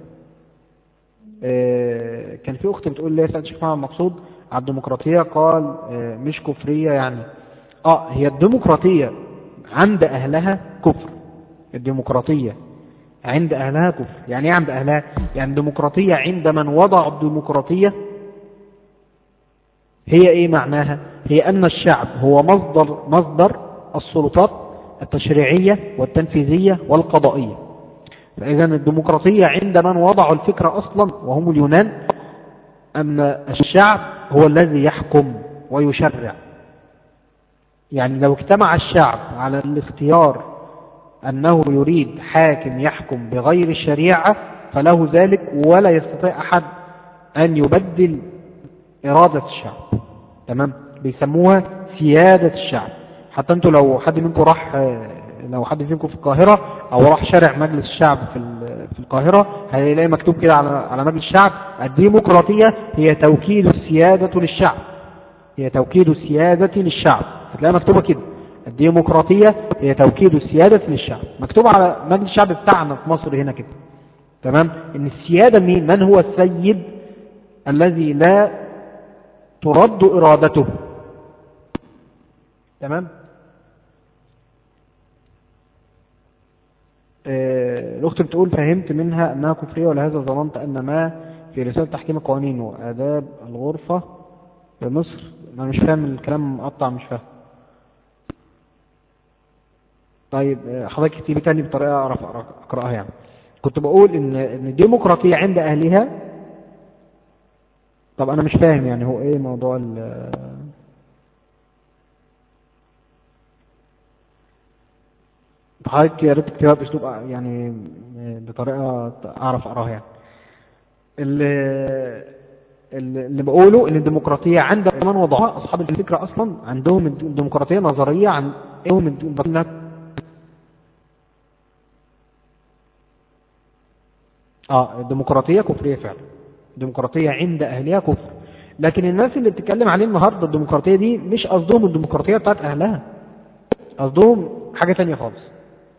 آه كان في أخت بتقول لي سألت شيخ محمد مقصود على الديمقراطية، قال آه مش كفرية يعني. آه هي الديمقراطية عند أهلها كفر، الديمقراطية عند أهلها كفر. يعني ايه عند أهلها؟ يعني الديمقراطية عند من وضع الديمقراطية هي ايه معناها؟ هي أن الشعب هو مصدر مصدر السلطات التشريعية والتنفيذية والقضائية. فإذا الديمقراطية عند من وضعوا الفكرة أصلا وهم اليونان أن الشعب هو الذي يحكم ويشرع. يعني لو اجتمع الشعب على الاختيار أنه يريد حاكم يحكم بغير الشريعة فله ذلك، ولا يستطيع أحد أن يبدل إرادة الشعب. تمام؟ بيسموها سيادة الشعب. حتى أنتوا لو حد منكم راح لو حد فيكم في القاهرة أو راح شارع مجلس الشعب في في القاهرة هيلاقي مكتوب كده على على مجلس الشعب: الديمقراطية هي توكيد السيادة للشعب، هي توكيد السيادة للشعب. هتلاقيها مكتوبة كده: الديمقراطية هي توكيد السيادة للشعب، مكتوبة على مجلس الشعب بتاعنا في مصر هنا كده. تمام؟ إن السيادة مين؟ من هو السيد الذي لا ترد إرادته. تمام؟ آه الأخت بتقول فهمت منها أنها كفرية، ولهذا ظننت أن ما في رسالة تحكيم القوانين وآداب الغرفة بمصر. أنا مش فاهم الكلام مقطع، مش فاهم. طيب حضرتك اكتبي تاني بطريقة أعرف أقرأها. يعني كنت بقول إن إن الديمقراطية عند أهلها. طب أنا مش فاهم يعني هو إيه موضوع ال حضرتك يا ريت تكتبها بأسلوب يعني بطريقة أعرف أقراها. يعني اللي اللي بقوله إن الديمقراطية عند من وضعها أصحاب الفكرة أصلا عندهم الديمقراطية نظرية عن إيهم الديمقراطية. آه الديمقراطية كفرية فعلا، الديمقراطية عند أهلها كفر. لكن الناس اللي بتتكلم عليه النهاردة الديمقراطية دي مش قصدهم الديمقراطية بتاعت أهلها، قصدهم حاجة تانية خالص.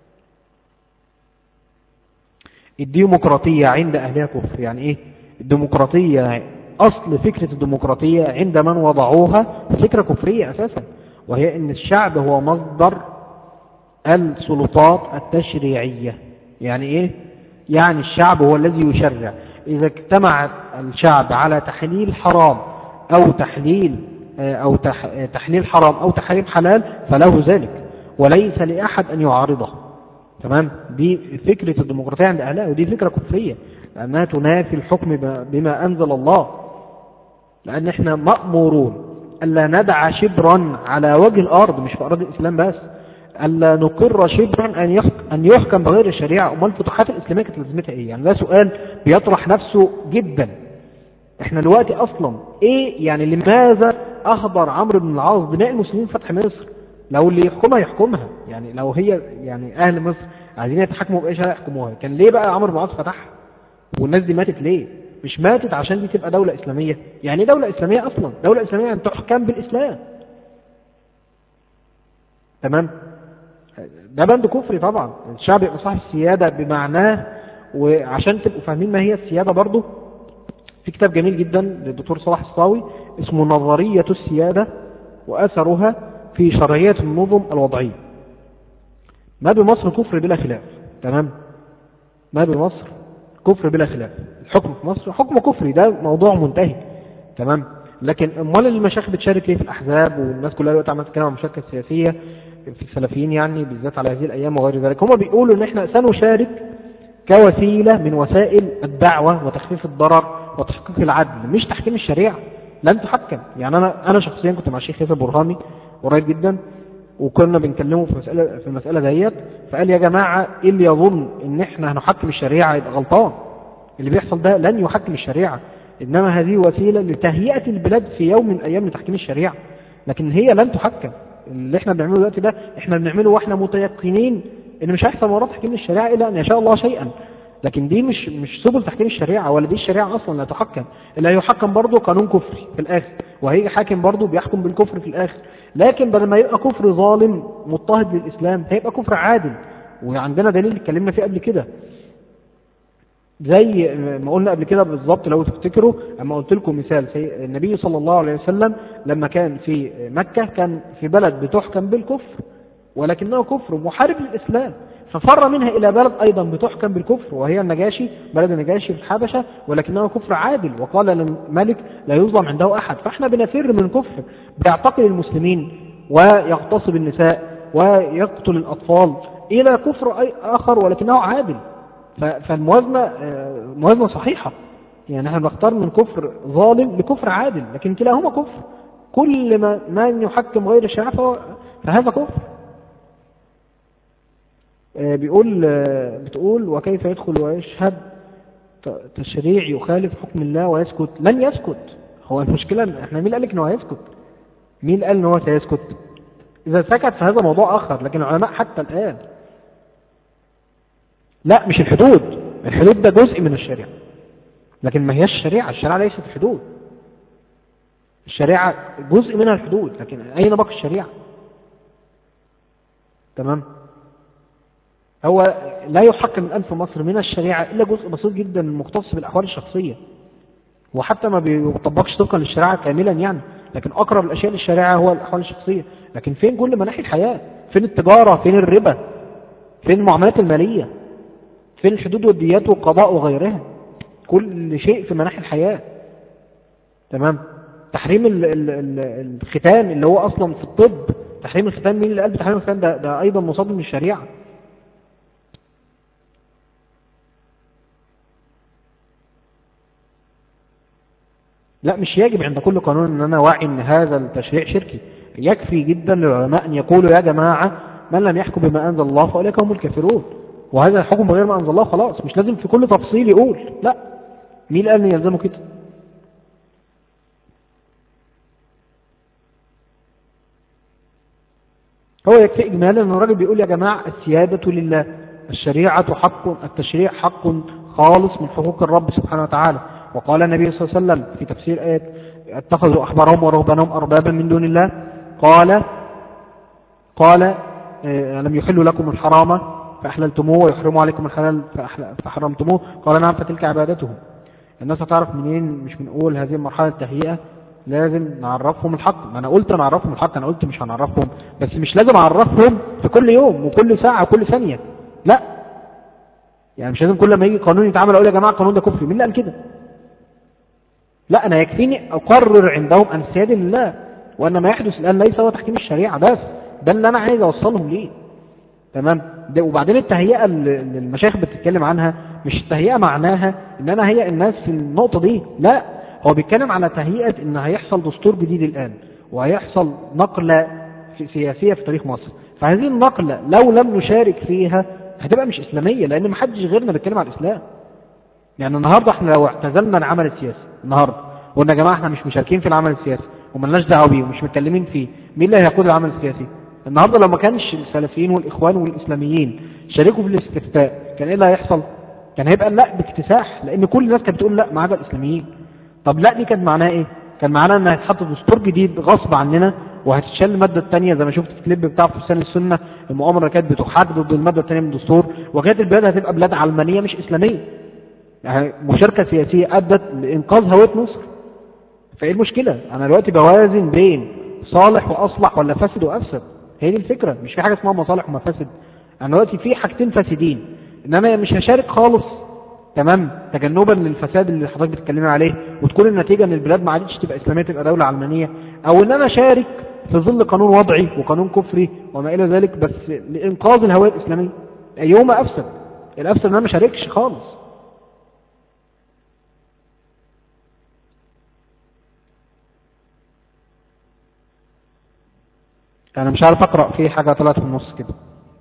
الديمقراطية عند أهلها كفر يعني إيه؟ الديمقراطية أصل فكرة الديمقراطية عند من وضعوها فكرة كفرية أساسا، وهي أن الشعب هو مصدر السلطات التشريعية. يعني إيه؟ يعني الشعب هو الذي يشرع. إذا اجتمع الشعب على تحليل حرام أو تحليل أو تحليل حرام أو تحريم حلال فله ذلك، وليس لأحد أن يعارضه. تمام؟ دي فكرة الديمقراطية عند أهلها، ودي فكرة كفرية لأنها تنافي الحكم بما أنزل الله. لأن احنا مأمورون ألا ندع شبرا على وجه الأرض، مش في أرض الإسلام بس، ألا نقر شبرا أن يحكم, أن يحكم بغير الشريعة. أمال الفتوحات الإسلامية كانت لازمتها إيه؟ يعني ده سؤال بيطرح نفسه جدا. احنا دلوقتي أصلا إيه يعني لماذا أخبر عمرو بن العاص بناء المسلمين فتح مصر؟ لو اللي يحكمها يحكمها، يعني لو هي يعني أهل مصر عايزين يتحكموا بأي شيء يحكموها، كان ليه بقى عمرو بن العاص فتحها؟ والناس دي ماتت ليه؟ مش ماتت عشان دي تبقى دولة إسلامية. يعني دولة إسلامية أصلا، دولة إسلامية أن تحكم بالإسلام. تمام؟ ده بند كفري طبعا. الشعب يبقى صاحب السيادة بمعناه. وعشان تبقوا فاهمين ما هي السيادة برضو، في كتاب جميل جدا للدكتور صلاح الصاوي اسمه نظرية السيادة وأثرها في شرعية النظم الوضعية. ما بمصر كفر بلا خلاف. تمام؟ ما بمصر كفر بلا خلاف. الحكم في مصر حكم كفري، ده موضوع منتهي. تمام؟ لكن امال المشايخ بتشارك ليه في الأحزاب والناس كلها دلوقتي عماله تتكلم عن المشاركة السياسية في السلفيين يعني بالذات على هذه الأيام وغير ذلك؟ هم بيقولوا ان احنا سنشارك كوسيلة من وسائل الدعوة وتخفيف الضرر وتحقيق العدل، مش تحكيم الشريعة. لن تحكم. يعني انا انا شخصيا كنت مع الشيخ ياسر برهامي قريب جدا، وكنا بنكلمه في مساله في المساله ديت، فقال يا جماعه ايه اللي يظن ان احنا هنحكم الشريعه يبقى غلطان. اللي بيحصل ده لن يحكم الشريعه، انما هذه وسيله لتهيئه البلاد في يوم من الايام لتحكيم الشريعه، لكن هي لن تحكم. اللي احنا بنعمله دلوقتي ده احنا بنعمله واحنا متيقنين ان مش هيحصل وراه تحكيم الشريعه الا ان يشاء الله شيئا، لكن دي مش مش سبل تحكيم الشريعه، ولا دي الشريعه اصلا لا تحكم. اللي هيحكم برضه قانون كفري في الاخر، وهيجي حاكم برضه بيحكم بالكفر في الاخر، لكن بدل ما يبقى كفر ظالم مضطهد للاسلام هيبقى كفر عادل. وعندنا دليل اتكلمنا فيه قبل كده، زي ما قلنا قبل كده بالظبط لو تفتكروا، اما قلت لكم مثال النبي صلى الله عليه وسلم لما كان في مكة كان في بلد بتحكم بالكفر ولكنه كفر محارب للإسلام، ففر منها إلى بلد أيضا بتحكم بالكفر وهي النجاشي، بلد النجاشي في الحبشة، ولكنه كفر عادل، وقال للملك لا يظلم عنده أحد. فاحنا بنفر من كفر بيعتقل المسلمين ويغتصب النساء ويقتل الأطفال إلى كفر آخر ولكنه عادل. فالموازنة موازنة صحيحة، يعني احنا بنختار من كفر ظالم لكفر عادل، لكن كلاهما كفر. كل ما من يحكم غير الشريعة فهذا كفر. بيقول بتقول وكيف يدخل ويشهد تشريع يخالف حكم الله ويسكت؟ لن يسكت. هو المشكلة احنا مين قال لك انه هيسكت؟ مين قال ان هو سيسكت؟ اذا سكت فهذا موضوع اخر، لكن العلماء حتى الان لا، مش الحدود. الحدود ده جزء من الشريعة، لكن ما هيش الشريعة. الشريعة ليست حدود، الشريعة جزء منها الحدود، لكن أين باقي الشريعة؟ تمام. هو لا يحكم الآن في مصر من الشريعة إلا جزء بسيط جدا مختص بالأحوال الشخصية، وحتى ما بيطبقش طبقا للشريعة كاملا يعني، لكن أقرب الأشياء للشريعة هو الأحوال الشخصية. لكن فين كل مناحي الحياة؟ فين التجارة؟ فين الربا؟ فين المعاملات المالية؟ فين الحدود والديات والقضاء وغيرها؟ كل شيء في مناحي الحياة. تمام. تحريم ال ال ال الختان اللي هو أصلا في الطب، تحريم الختان، مين اللي قال بتحريم الختان؟ ده, ده أيضا مصادم من الشريعة. لا، مش يجب عند كل قانون ان انا واعي ان هذا التشريع شركي. يكفي جدا للعلماء ان يقولوا يا جماعة من لم يحكم بما انزل الله فاولئك هم الكافرون، وهذا الحكم بغير ما انزل الله خلاص، مش لازم في كل تفصيل يقول. لا، مين قال ان يلزمه كده؟ هو يكفي اجمالا ان الراجل بيقول يا جماعة السيادة لله، الشريعة حق، التشريع حق خالص من حقوق الرب سبحانه وتعالى. وقال النبي صلى الله عليه وسلم في تفسير آية اتخذوا أحبارهم ورهبانهم أربابا من دون الله، قال قال لم يحلوا لكم الحرام فأحللتموه ويحرموا عليكم الحلال فحرمتموه، قال نعم فتلك عبادتهم. الناس هتعرف منين؟ مش بنقول هذه المرحلة التهيئة لازم نعرفهم الحق. ما أنا قلت نعرفهم الحق، أنا قلت مش هنعرفهم، بس مش لازم أعرفهم في كل يوم وكل ساعة وكل ثانية. لا، يعني مش لازم كل ما يجي قانون يتعمل أقول يا جماعة القانون ده كفري. مين اللي قال كده؟ لا، أنا يكفيني أقرر عندهم أن السيادة لله، وأن ما يحدث الآن ليس هو تحكيم الشريعة بس، ده اللي أنا عايز أوصلهم ليه. تمام. وبعدين التهيئة اللي المشايخ بتتكلم عنها مش التهيئة معناها إن أنا هيئ الناس في النقطة دي، لا، هو بيتكلم على تهيئة إن هيحصل دستور جديد الآن وهيحصل نقلة سياسية في تاريخ مصر، فهذه النقلة لو لم نشارك فيها هتبقى مش إسلامية، لأن محدش غيرنا بيتكلم عن الإسلام. يعني النهاردة احنا لو اعتزلنا العمل السياسي النهاردة وقلنا يا جماعة احنا مش مشاركين في العمل السياسي وملناش دعوه بيه ومش متكلمين فيه، مين اللي هيقود العمل السياسي؟ النهاردة لو ما كانش السلفيين والإخوان والإسلاميين شاركوا في الاستفتاء كان ايه اللي هيحصل؟ كان هيبقى لا باكتساح، لأن كل الناس كانت بتقول لا ما عدا الإسلاميين. طب لا دي كان معناها ايه؟ كان معناها ان هيتحط دستور جديد غصب عننا وهتتشال المادة الثانية زي ما شفت في الكليب بتاع فرسان السنة، المؤامرة اللي كانت بتحاج ضد المادة الثانية من الدستور، وكانت البلاد هتبقى بلاد علمانية مش إسلامية. يعني مشاركة سياسية أدت لإنقاذ هوية مصر. فإيه المشكلة؟ أنا دلوقتي بوازن بين صالح وأصلح ولا فاسد وأفسد، هي دي الفكرة. مش في حاجة اسمها مصالح ومفاسد. أنا دلوقتي في حاجتين فاسدين، إنما مش هشارك خالص، تمام، تجنبا للفساد اللي حضرتك بتتكلمي عليه، وتكون النتيجة إن البلاد ما عادتش تبقى إسلامية تبقى دولة علمانية، أو إن أنا أشارك في ظل قانون وضعي وقانون كفري وما إلى ذلك بس لإنقاذ الهوية الإسلامية. أيهما أفسد؟ الأفسد إن أنا ما شاركش خالص. انا مش عارف اقرأ فيه حاجة طلعت في النص كده.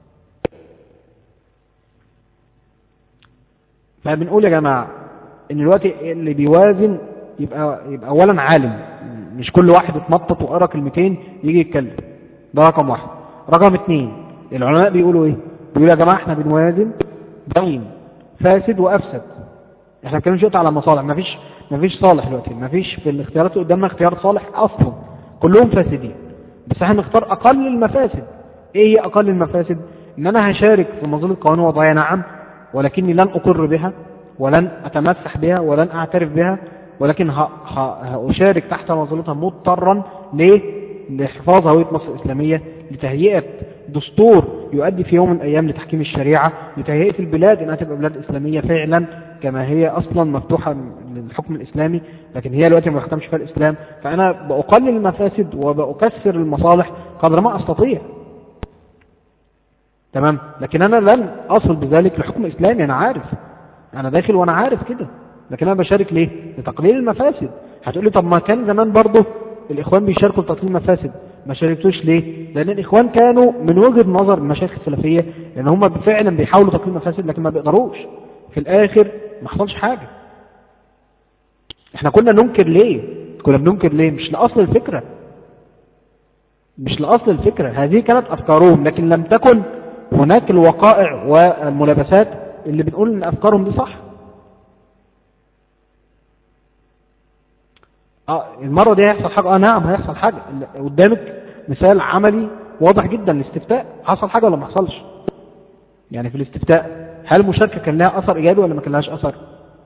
فبنقول يا جماعة ان دلوقتي اللي بيوازن يبقى يبقى اولا عالم، مش كل واحد اتنطط وقرا كلمتين يجي يتكلم. ده رقم واحد. رقم اثنين، العلماء بيقولوا ايه؟ بيقولوا يا جماعة احنا بنوازن بين فاسد وافسد. احنا بنتكلمش دلوقتي على مصالح، مفيش مفيش صالح دلوقتي، مفيش في الاختيارات اللي قدامنا اختيار صالح اصلا، كلهم فاسدين. بس احنا نختار اقل المفاسد. ايه هي اقل المفاسد؟ ان انا هشارك في منظومة القوانين الوضعية نعم، ولكني لن اقر بها ولن اتمسح بها ولن اعترف بها، ولكن هأشارك تحت منظومتها مضطرا. ليه؟ لحفاظ هوية مصر الإسلامية، لتهيئة دستور يؤدي في يوم من الأيام لتحكيم الشريعة، لتهيئة البلاد أنها تبقى بلاد إسلامية فعلا كما هي أصلا مفتوحة للحكم الإسلامي، لكن هي دلوقتي ما يحكمش فيها الإسلام. فأنا بأقلل المفاسد وبأكسر المصالح قدر ما أستطيع. تمام؟ لكن أنا لن أصل بذلك لحكم إسلامي. أنا عارف، أنا داخل وأنا عارف كده، لكن أنا بشارك ليه؟ لتقليل المفاسد. هتقولي طب ما كان زمان برضه الإخوان بيشاركوا لتقليل المفاسد، ما شاركتوش ليه؟ لأن الإخوان كانوا من وجهة نظر المشايخ السلفية لأن هم فعلا بيحاولوا تقليل المفاسد لكن ما بيقدروش. في الآخر ما حصلش حاجة. احنا كنا ننكر ليه؟ كنا بننكر ليه؟ مش لأصل الفكرة، مش لأصل الفكرة. هذه كانت أفكارهم، لكن لم تكن هناك الوقائع والملابسات اللي بنقول إن أفكارهم دي صح. اه المرة دي هيحصل حاجة. اه نعم هيحصل حاجة. قدامك مثال عملي واضح جدا، الاستفتاء حصل حاجة ولا ما حصلش؟ يعني في الاستفتاء هل المشاركة كان لها أثر إيجابي ولا ما كان لهاش أثر؟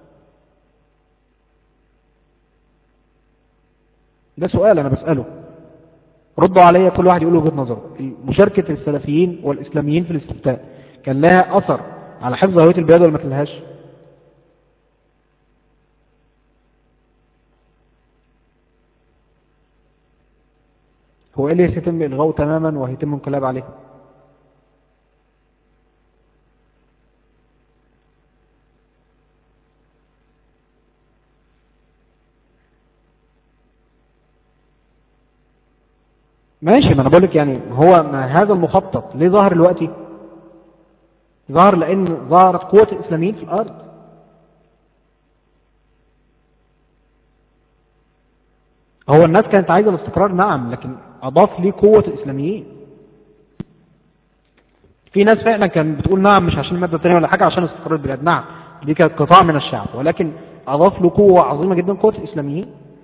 ده سؤال أنا بسأله، ردوا عليا كل واحد يقول وجهة نظره. مشاركة السلفيين والإسلاميين في الاستفتاء كان لها أثر على حفظ هوية البلاد ولا ما كان لهاش؟ هو إيه اللي سيتم إلغاؤه تماما وهيتم انقلاب عليه؟ ماشي، ما أنا بقولك يعني هو ما هذا المخطط ليه ظهر دلوقتي؟ ظهر لأن ظهرت قوة الإسلاميين في الأرض. هو الناس كانت عايزة الاستقرار نعم، لكن أضاف ليه قوة الإسلاميين. في ناس فعلا كانت بتقول نعم مش عشان المادة الثانية ولا حاجة، عشان استقرار البلاد. نعم دي كانت قطاع من الشعب، ولكن أضاف له قوة عظيمة جدا، قوة الإسلاميين.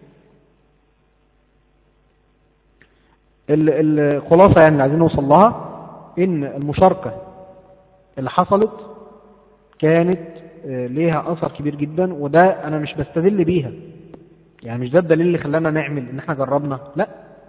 الخلاصة يعني اللي عايزين نوصل لها إن المشاركة اللي حصلت كانت ليها أثر كبير جدا، وده أنا مش بستدل بيها، يعني مش ده الدليل اللي خلانا نعمل إن احنا جربنا، لا.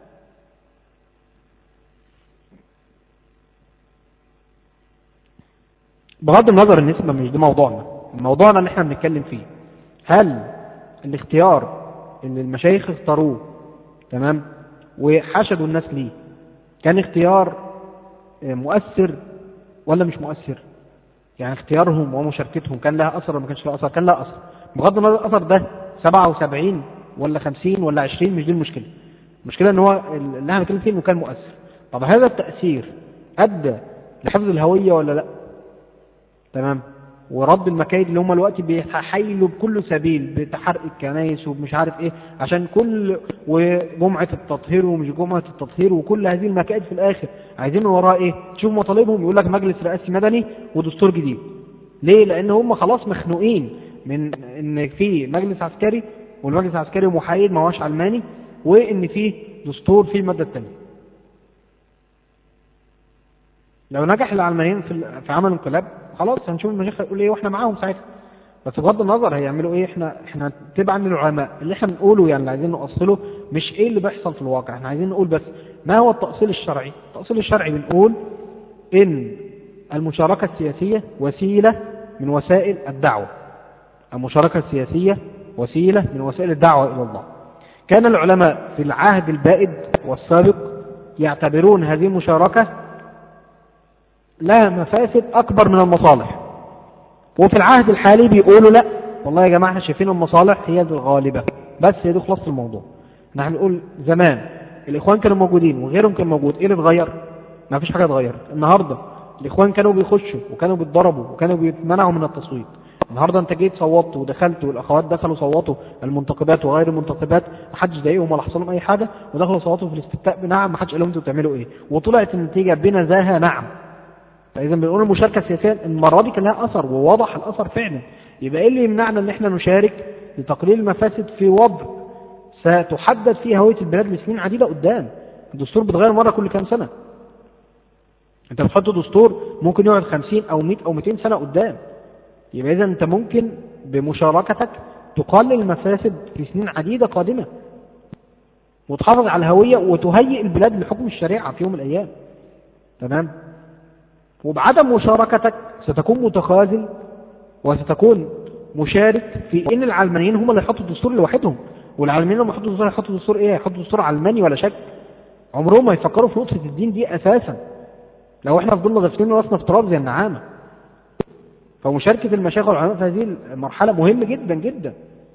بغض النظر النسبة مش ده موضوعنا، موضوعنا اللي احنا بنتكلم فيه هل الاختيار اللي المشايخ اختاروه تمام وحشدوا الناس ليه كان اختيار مؤثر ولا مش مؤثر؟ يعني اختيارهم ومشاركتهم كان لها أثر ولا ما كانش لها أثر؟ كان لها أثر. بغض النظر الأثر ده سبعة وسبعين ولا خمسين ولا عشرين، مش دي المشكلة. المشكلة ان هو اللي احنا بنتكلم فيه انه كان مؤثر. طب هذا التأثير أدى لحفظ الهوية ولا لا؟ تمام. ورد المكايد اللي هم الوقت بيحايلوا بكل سبيل بتحرق الكنائس ومش عارف ايه عشان كل وجمعة التطهير ومش جمعة التطهير وكل هذه المكايد في الاخر عايزين وراء ايه؟ تشوف مطالبهم يقول لك مجلس رئاسي مدني ودستور جديد. ليه؟ لان هم خلاص مخنوقين من ان في مجلس عسكري والمجلس العسكري محايد ما هوش علماني، وان في دستور في المادة الثانية. لو نجح العلمانيين في في عمل انقلاب خلاص هنشوف المشايخ يقول ايه واحنا معاهم ساعتها. بس بغض النظر هيعملوا ايه، احنا احنا تبعا للعلماء. اللي احنا بنقوله يعني اللي عايزين نؤصله مش ايه اللي بيحصل في الواقع، احنا عايزين نقول بس ما هو التأصيل الشرعي. التأصيل الشرعي بنقول ان المشاركة السياسية وسيلة من وسائل الدعوة. المشاركة السياسية وسيلة من وسائل الدعوة الى الله. كان العلماء في العهد البائد والسابق يعتبرون هذه المشاركة لها مفاسد أكبر من المصالح، وفي العهد الحالي بيقولوا لا والله يا جماعة احنا شايفين المصالح هي الغالبة بس، هي دي خلاصة الموضوع. نحن نقول زمان الاخوان كانوا موجودين وغيرهم كان موجود، ايه اللي اتغير؟ ما فيش حاجه اتغيرت. النهارده الاخوان كانوا بيخشوا وكانوا بيتضربوا وكانوا بيتمنعوا من التصويت، النهارده انت جيت صوتت ودخلت والاخوات دخلوا صوتوا المنتخبات وغير المنتخبات، ما حدش ضايقهم ولا حصل لهم اي حاجه، ودخلوا صوتوا في الاستفتاء بنعم، ما حدش قال لهم انتوا بتعملوا ايه، وطلعت النتيجه بنزاهه نعم. فاذا بنقول المشاركه السياسيه المره دي كان لها اثر وواضح الاثر فعلا. يبقى ايه اللي يمنعنا ان احنا نشارك لتقليل المفاسد في وضع ستحدد فيه هويه البلاد لسنين عديده قدام؟ الدستور بيتغير مره كل كام سنه. انت بتحط دستور ممكن يقعد خمسين او مئة او مئتين سنه قدام. يبقى اذا انت ممكن بمشاركتك تقلل المفاسد في سنين عديده قادمه وتحافظ على الهويه وتهيئ البلاد لحكم الشريعه في يوم من الايام. تمام؟ وبعدم مشاركتك ستكون متخاذل وستكون مشارك في ان العلمانيين هم اللي يحطوا الدستور لوحدهم، والعلمانيين لما يحطوا الدستور يحطوا دستور ايه؟ يحطوا دستور علماني ولا شك. عمرهم ما يفكروا في نقطه الدين دي اساسا. لو احنا فضلنا غافلين راسنا في تراب زي النعامه. فمشاركه المشايخ والعلماء في هذه المرحله مهمه جدا جدا.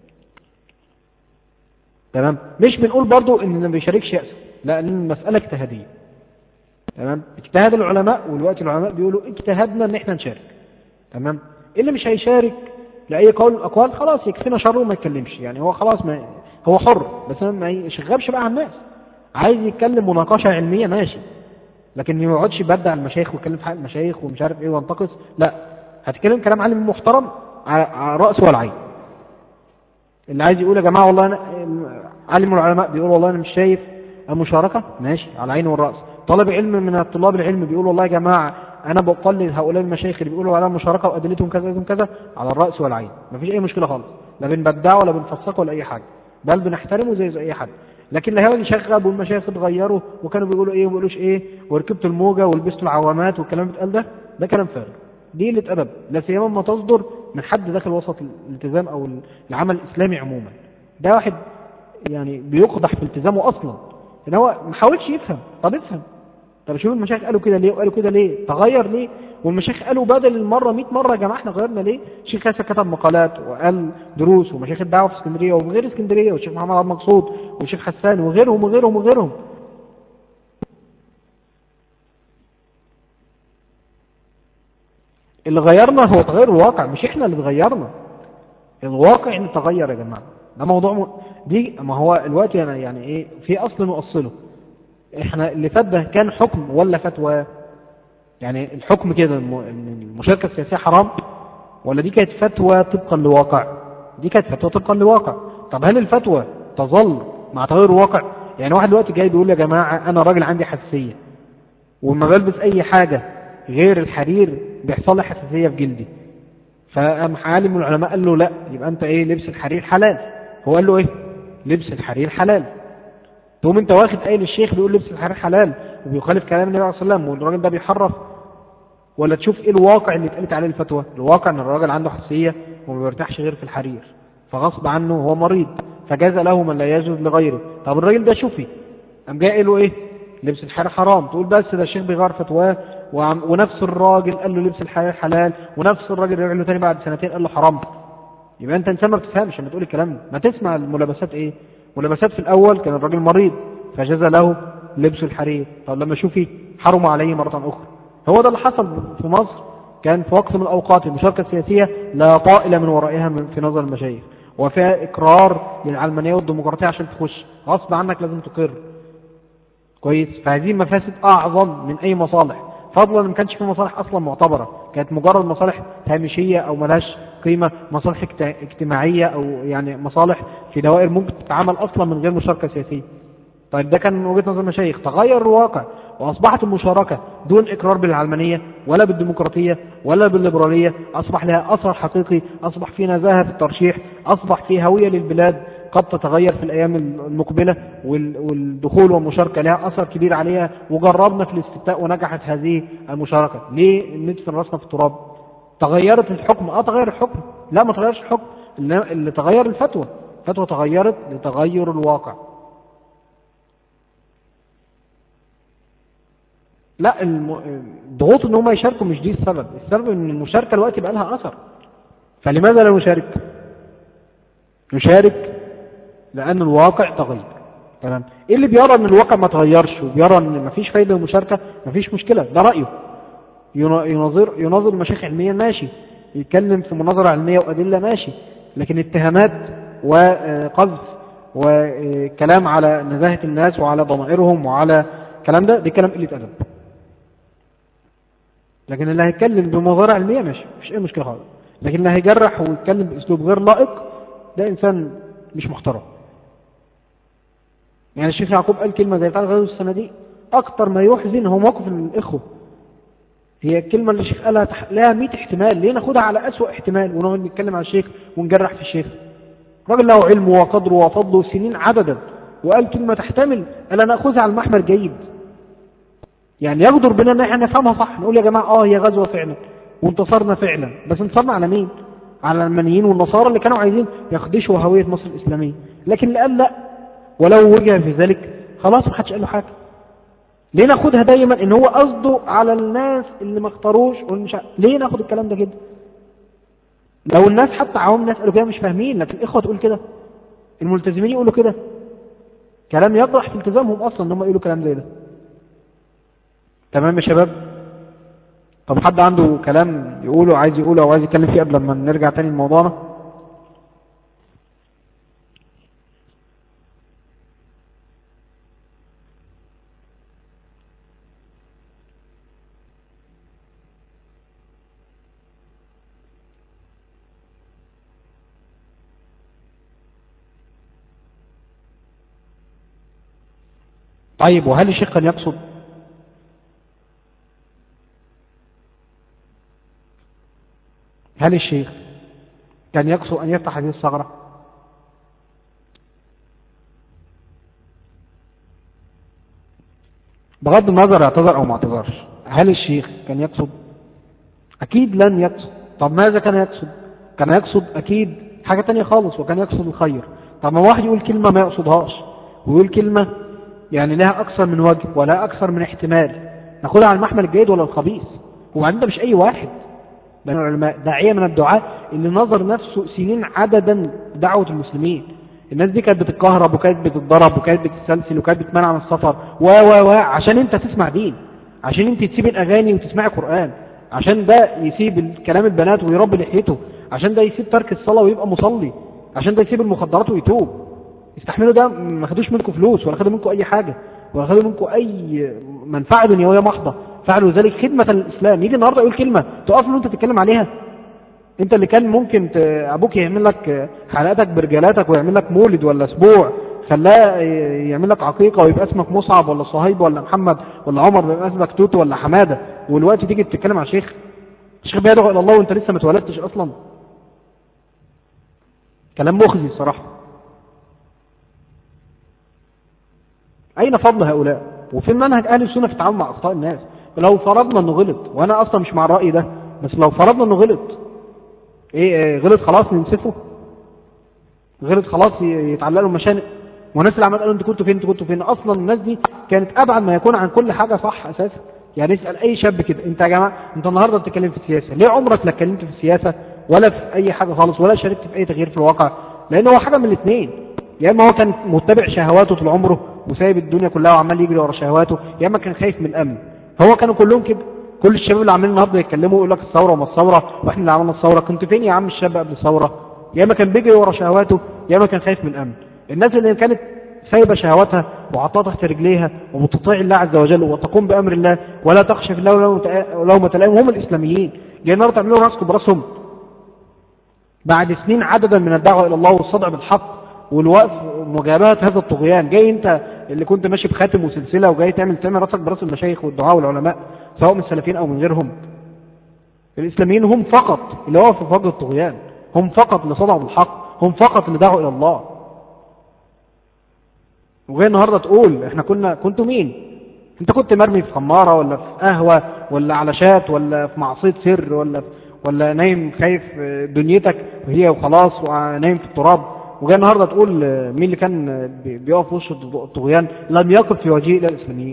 تمام؟ مش بنقول برضو ان اللي ما بيشاركش يأس، لا، لان المساله اجتهاديه. تمام؟ اجتهاد العلماء، والوقت العلماء بيقولوا اجتهدنا ان احنا نشارك. تمام؟ اللي مش هيشارك لاي قول من الاقوال خلاص يكفينا شره وما يتكلمش، يعني هو خلاص ما هو حر، بس ما يشغبش بقى على الناس. عايز يتكلم مناقشه علميه ماشي، لكن ما يقعدش يبدع المشايخ ويتكلم في حق المشايخ ومش عارف ايه وينتقص، لا، هتكلم كلام عالم محترم على راس والعين. اللي عايز يقول يا جماعه والله انا عالم العلماء بيقول والله انا مش شايف المشاركه، ماشي، على عيني والراس. طالب علم من الطلاب العلم بيقول والله يا جماعه انا بقلد هؤلاء المشايخ اللي بيقولوا على المشاركه وادلتهم كذا كذا كذا، على الراس والعين، مفيش اي مشكله خالص، لا بنبدعه ولا بنفسقه ولا اي حاجه، بل بنحترمه زي زي اي حد. لكن لا هيقعد يشغب والمشايخ اتغيروا وكانوا بيقولوا ايه وما بيقولوش ايه وركبت الموجه ولبست العوامات والكلام اللي بيتقال ده، ده كلام فارغ. دي قله ادب، لا سيما ما تصدر من حد داخل وسط الالتزام او العمل الاسلامي عموما. ده واحد يعني بيقدح في التزامه اصلا، ان هو ما حاولش يفهم. طب افهم، طب شوف المشايخ قالوا كده ليه وقالوا كده ليه، تغير ليه؟ والمشايخ قالوا بدل المره مئة مره يا جماعه احنا غيرنا ليه؟ الشيخ ياسر كتب مقالات وقال دروس، ومشايخ الدعوه في اسكندريه وفي غير اسكندريه، والشيخ محمد عبد المقصود والشيخ حسان وغيرهم وغيرهم وغيرهم. اللي غيرنا هو تغير الواقع، مش احنا اللي اتغيرنا. الواقع اللي تغير يا جماعه، ده موضوع م... دي ما هو الوقت يعني, يعني ايه في اصل نؤصله. احنا اللي فات ده كان حكم ولا فتوى؟ يعني الحكم كده ان المشاركه السياسيه حرام، ولا دي كانت فتوى طبقا لواقع؟ دي كانت فتوى طبقا لواقع. طب هل الفتوى تظل مع تغير الواقع؟ يعني واحد دلوقتي جاي بيقول يا جماعه انا راجل عندي حساسيه وما بلبس اي حاجه غير الحرير بيحصل لي حساسيه في جلدي، فقام عالم من العلماء قال له لا، يبقى انت ايه، لبس الحرير حلال. هو قال له ايه؟ لبس الحرير حلال. تقوم انت واخد قايل الشيخ بيقول لبس الحرير حلال وبيخالف كلام النبي عليه الصلاه والسلام والراجل ده بيحرف، ولا تشوف ايه الواقع اللي اتقالت عليه الفتوى؟ الواقع ان الراجل عنده حساسيه وما بيرتاحش غير في الحرير، فغصب عنه هو مريض فجاز له من لا يجوز لغيره. طب الراجل ده شوفي قام جاي قال له ايه؟ لبس الحرير حرام. تقول بس ده الشيخ بيغير فتواه، ونفس الراجل قال له لبس الحرير حلال، ونفس الراجل رجع له تاني بعد سنتين قال له حرام. يبقى انت انسان ما بتفهمش لما تقول الكلام ده. ما تسمع الملابسات ايه؟ ملابسات في الاول كان الراجل مريض فجاز له لبس الحرير، طب لما شوفي حرم عليه مره اخرى. هو ده اللي حصل في مصر. كان في وقت من الاوقات المشاركه السياسيه لا طائل من ورائها من في نظر المشايخ، وفيها اقرار للعلمانيه والديمقراطيه عشان تخش غصب عنك لازم تقر. كويس؟ فهذه مفاسد اعظم من اي مصالح، فضلا ما كانش في مصالح اصلا معتبره، كانت مجرد مصالح هامشيه او ملهاش قيمه، مصالح اجتماعيه او يعني مصالح في دوائر ممكن تتعامل اصلا من غير مشاركه سياسيه. طيب ده كان من وجهه نظر المشايخ. تغير الواقع واصبحت المشاركه دون اقرار بالعلمانيه ولا بالديمقراطيه ولا بالليبراليه، اصبح لها اثر حقيقي، اصبح في نزاهه في الترشيح، اصبح في هويه للبلاد قد تتغير في الايام المقبله، والدخول والمشاركه لها اثر كبير عليها. وجربنا في الاستفتاء ونجحت هذه المشاركه. ليه ندفن راسنا في التراب؟ تغيرت الحكم، اه تغير الحكم، لا ما تغيرش الحكم، اللي تغير الفتوى، الفتوى تغيرت لتغير الواقع. لا الضغوط ان هم يشاركوا مش دي السبب، السبب ان المشاركه الوقت بقى لها اثر. فلماذا لا نشارك؟ نشارك لان الواقع تغير. تمام. ايه اللي بيرى ان الواقع ما تغيرش وبيرى ان مفيش فايده ومشاركه، مفيش مشكله، ده رايه. يناظر يناظر مشايخ علميا ماشي، يتكلم في مناظره علميه وادله ماشي، لكن اتهامات وقذف وكلام على نزاهه الناس وعلى ضمائرهم وعلى الكلام ده، دي كلام قله ادب. لكن اللي هيتكلم بمناظره علميه ماشي، مفيش اي مشكله خالص. لكن اللي هيجرح ويتكلم باسلوب غير لائق ده انسان مش محترم. يعني الشيخ يعقوب قال كلمه زي بتاع غزوه الصناديق، اكتر ما يحزن هو موقف الاخوه. هي الكلمه اللي الشيخ قالها لها مئة احتمال، ليه ناخدها على اسوأ احتمال ونقعد نتكلم على الشيخ ونجرح في الشيخ؟ راجل له علمه وقدره وفضله سنين عددا، وقال كلمه تحتمل الا ناخذها على المحمل جيد. يعني يقدر بنا ان احنا نفهمها صح، نقول يا جماعه اه هي غزوه فعلا وانتصرنا فعلا، بس انتصرنا على مين؟ على العلمانيين والنصارى اللي كانوا عايزين يخدشوا هويه مصر الاسلاميه. لكن اللي قال لا ولو وجه في ذلك خلاص ما حدش قال له حاجه. ليه ناخدها دايما ان هو قصده على الناس اللي ما اختاروش ومش ع... ليه ناخد الكلام ده كده؟ لو الناس حتى عوام الناس قالوا كده مش فاهمين، لكن الاخوه تقول كده، الملتزمين يقولوا كده، كلام يقضح في التزامهم اصلا ان هم يقولوا كلام زي ده. تمام يا شباب؟ طب حد عنده كلام يقوله عايز يقوله او عايز يتكلم فيه قبل ما نرجع تاني لموضوعنا؟ طيب وهل الشيخ كان يقصد؟ هل الشيخ كان يقصد أن يفتح هذه الثغرة؟ بغض النظر اعتذر أو ما اعتذرش، هل الشيخ كان يقصد؟ أكيد لن يقصد. طب ماذا كان يقصد؟ كان يقصد أكيد حاجة تانية خالص، وكان يقصد الخير. طب ما واحد يقول كلمة ما يقصدهاش ويقول كلمة يعني لها أكثر من وجه ولا أكثر من احتمال، ناخدها على المحمل الجيد ولا الخبيث؟ وبعدين ده مش أي واحد، بين العلماء داعية من الدعاء اللي نظر نفسه سنين عددا دعوة المسلمين. الناس دي كانت بتتكهرب وكانت بتتضرب وكانت بتتسلسل وكانت بتمنع من السفر و و و عشان انت تسمع دين، عشان انت تسيب الاغاني وتسمع قرآن، عشان ده يسيب كلام البنات ويربي لحيته، عشان ده يسيب ترك الصلاة ويبقى مصلي، عشان ده يسيب المخدرات ويتوب. استحملوا ده، ما خدوش منكم فلوس ولا خدوا منكم اي حاجة ولا خدوا منكم اي منفعة دنيوية محضة، فعلوا ذلك خدمة للإسلام. يجي النهاردة يقول كلمة تقف له انت تتكلم عليها؟ انت اللي كان ممكن ت... ابوك يعمل لك حلقاتك برجالاتك ويعمل لك مولد ولا اسبوع، خلاه يعمل لك عقيقة ويبقى اسمك مصعب ولا صهيب ولا محمد ولا عمر، ويبقى اسمك توتو ولا حمادة، والوقت تيجي تتكلم عن شيخ الشيخ بيدعو الى الله وانت لسه ما اتولدتش اصلا. كلام مخزي الصراحة. اين فضل هؤلاء؟ وفي منهج اهل السنة في التعامل مع اخطاء الناس؟ لو فرضنا انه غلط، وانا اصلا مش مع الرأي ده، بس لو فرضنا انه غلط، ايه, إيه غلط خلاص ننسفه؟ غلط خلاص يتعلق له مشانق؟ والناس اللي عمال قالوا انتوا كنتوا فين انتوا كنتوا فين، اصلا الناس دي كانت ابعد ما يكون عن كل حاجة صح اساسا. يعني اسال اي شاب كده، انت يا جماعه انت النهارده بتتكلم في السياسه، ليه عمرك لا اتكلمت في السياسه ولا في اي حاجه خالص ولا شاركت في اي تغيير في الواقع؟ لان هو حاجه من الاثنين، يا اما هو كان متبع شهواته طول عمره وسايب الدنيا كلها وعمال يجري ورا شهواته، يا اما كان خايف من الامن. هو كانوا كلهم كده، كل الشباب اللي عاملين النهارده يتكلموا يقول لك الثوره وما الثوره واحنا اللي عملنا الثوره، كنت فين يا عم الشاب قبل الثوره؟ يا اما كان بيجري ورا شهواته يا اما كان خايف من الامن. الناس اللي كانت سايبه شهواتها وعطاها تحت رجليها وبتطيع الله عز وجل وتقوم بامر الله ولا تخشى في الله لومة لائم، هم الاسلاميين. جايين النهارده تعملوا راسكم براسهم بعد سنين عددا من الدعوه الى الله والصدع بالحق والوقف ومجابهه هذا الطغيان. جاي انت اللي كنت ماشي بخاتم وسلسله وجاي تعمل تعمل راسك براس المشايخ والدعاء والعلماء سواء من السلفيين او من غيرهم. الاسلاميين هم فقط اللي وقفوا في وجه الطغيان، هم فقط اللي صدعوا بالحق، هم فقط اللي دعوا الى الله. وجاي النهارده تقول احنا كنا كنتوا مين؟ انت كنت مرمي في خماره ولا في قهوه ولا على شات ولا في معصيه سر ولا ولا نايم خايف دنيتك وهي وخلاص ونايم في التراب، وجاي النهارده تقول مين اللي كان بيقف في وش الطغيان؟ لم يقف في وجهه الا الاسلاميين.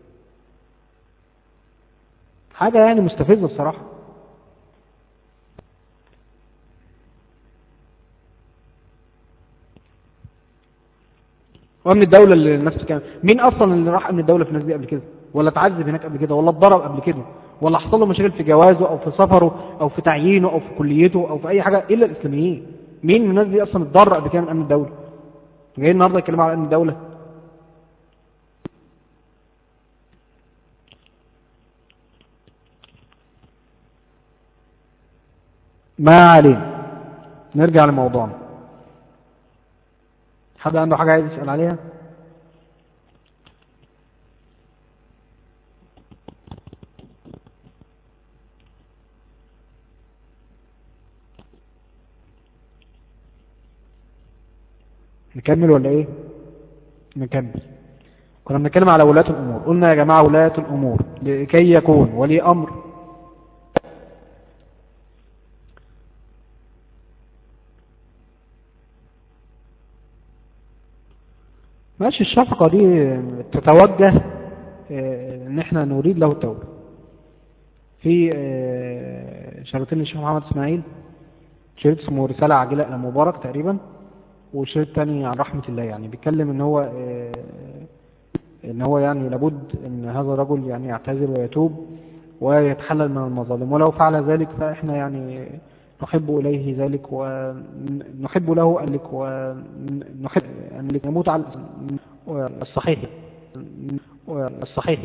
حاجه يعني مستفزه الصراحه. وامن الدولة اللي الناس كان مين اصلا اللي راح امن الدولة في الناس دي قبل كده، ولا اتعذب هناك قبل كده، ولا اتضرب قبل كده، ولا حصل له مشاكل في جوازه او في سفره او في تعيينه او في كليته او في اي حاجة الا الاسلاميين؟ مين من الناس دي اصلا اتضرر قبل كده من امن الدولة؟ جايين النهارده يتكلموا على امن الدولة. ما علينا، نرجع لموضوعنا. حد عنده حاجة عايز يسأل عليها؟ نكمل ولا ايه؟ نكمل. كنا بنتكلم على ولاة الامور. قلنا يا جماعة ولاة الامور لكي يكون ولي امر ماشي. الشفقة دي تتوجه ان احنا نريد له التوبة. في شريطين للشيخ محمد اسماعيل، شريط اسمه رسالة عاجلة الى مبارك تقريبا، وشريط تاني عن رحمة الله، يعني بيتكلم ان هو ان هو يعني لابد ان هذا الرجل يعني يعتذر ويتوب ويتحلل من المظالم، ولو فعل ذلك فاحنا يعني نحب اليه ذلك ونحب له ان لك ونحب ان لك يموت على الصحيح. الصحيح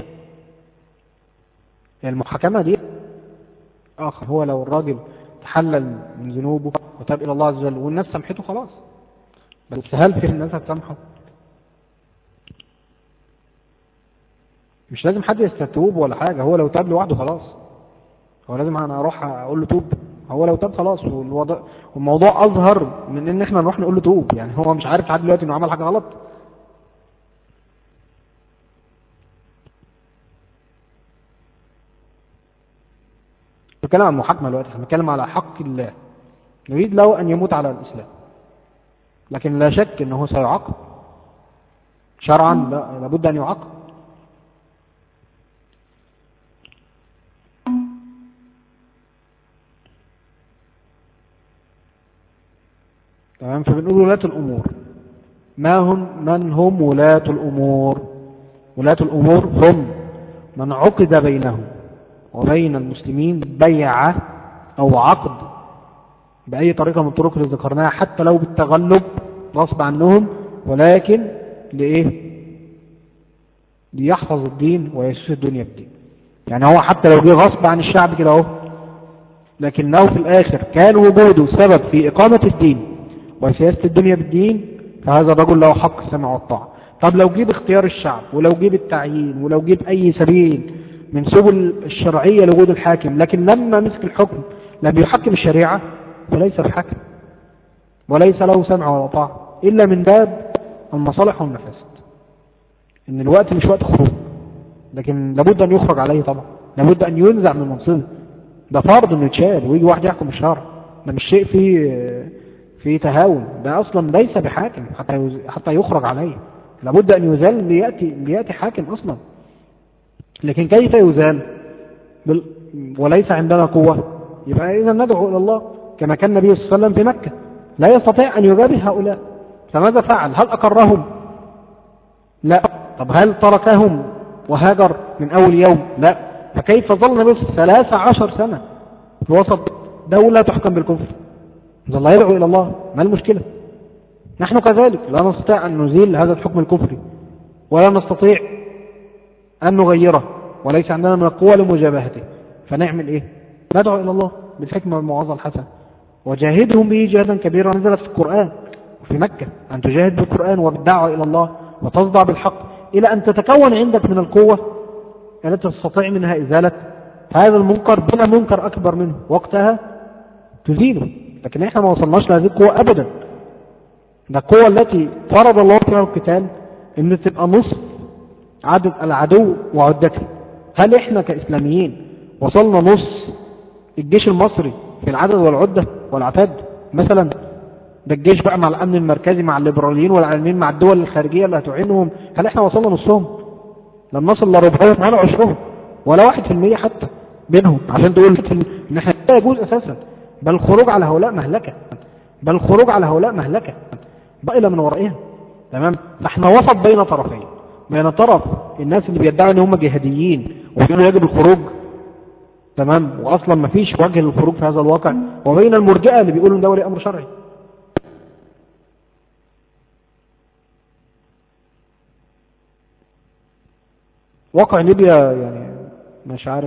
المحاكمة دي اخر، هو لو الراجل تحلل من ذنوبه وتاب الى الله عز وجل والناس سامحته خلاص. بس هل في الناس هتسامحه؟ مش لازم حد يستتوب ولا حاجة، هو لو تاب لوحده خلاص. هو لازم انا اروح اقول له توب؟ هو لو تاب خلاص. والوضع والموضوع اظهر من ان احنا نروح نقول له توب، يعني هو مش عارف لحد دلوقتي انه عمل حاجة غلط. بنتكلم عن المحاكمة دلوقتي، بنتكلم على حق الله، نريد له ان يموت على الاسلام، لكن لا شك انه سيعاقب شرعا، لا لابد ان يعاقب. تمام. فبنقول ولاة الامور. ما هم من هم ولاة الامور؟ ولاة الامور هم من عقد بينهم وبين المسلمين بيعة او عقد بأي طريقة من الطرق اللي ذكرناها، حتى لو بالتغلب غصب عنهم، ولكن لإيه؟ ليحفظ الدين ويسوس الدنيا بالدين. يعني هو حتى لو جه غصب عن الشعب كده اهو، لكنه في الآخر كان وجوده سبب في إقامة الدين وسياسة الدنيا بالدين، فهذا الرجل له حق السمع والطاعة. طب لو جيب اختيار الشعب، ولو جيب التعيين، ولو جيب أي سبيل من سبل الشرعية لوجود الحاكم، لكن لما مسك الحكم لم يحكم الشريعة، فليس بحاكم وليس له سمع ولا طاعة، إلا من باب المصالح والمفاسد. إن الوقت مش وقت خروج، لكن لابد أن يخرج عليه طبعا، لابد أن ينزع من منصبه. ده فرض إنه يتشال ويجي واحد يحكم الشرع، ده مش شيء فيه في تهاون، ده أصلا ليس بحاكم حتى حتى يخرج عليه. لابد أن يزال ليأتي ليأتي حاكم أصلا. لكن كيف يزال بل وليس عندنا قوة؟ يبقى إذا ندعو إلى الله كما كان النبي صلى الله عليه وسلم في مكة، لا يستطيع أن يجابه هؤلاء، فماذا فعل؟ هل أقرهم؟ لا. طب هل تركهم وهاجر من أول يوم؟ لا. فكيف ظل النبي ثلاث عشر سنة في وسط دولة تحكم بالكفر؟ ظل يدعو إلى الله. ما المشكلة؟ نحن كذلك لا نستطيع أن نزيل هذا الحكم الكفري، ولا نستطيع أن نغيره، وليس عندنا من القوة لمجابهته، فنعمل إيه؟ ندعو إلى الله بالحكمة والموعظة الحسنة، وجاهدهم به جهادا كبيرا. نزلت في القرآن وفي مكة أن تجاهد بالقرآن وبالدعوة إلى الله وتصدع بالحق، إلى أن تتكون عندك من القوة التي تستطيع منها إزالة هذا المنكر بلا منكر أكبر منه، وقتها تزيله. لكن إحنا ما وصلناش لهذه القوة أبدا. ده القوة التي فرض الله فيها القتال إن تبقى نصف عدد العدو وعدته. هل إحنا كإسلاميين وصلنا نص الجيش المصري في العدد والعدة والعتاد مثلا؟ ده الجيش بقى مع الأمن المركزي مع الليبراليين والعلمين مع الدول الخارجية اللي هتعينهم، هل إحنا وصلنا نصهم؟ لم نصل لربعهم ولا عشرهم ولا واحد في المية حتى بينهم، عشان تقول إن إحنا لا يجوز أساسا. بل الخروج على هؤلاء مهلكة، بل الخروج على هؤلاء مهلكة بقى من ورائها. تمام. فاحنا وسط بين طرفين، بين طرف الناس اللي بيدعوا ان هم جهاديين وبيقولوا يجب الخروج، تمام، واصلا ما فيش وجه للخروج في هذا الواقع، وبين المرجئه اللي بيقولوا ان ده ولي امر شرعي. واقع ليبيا يعني مش عارف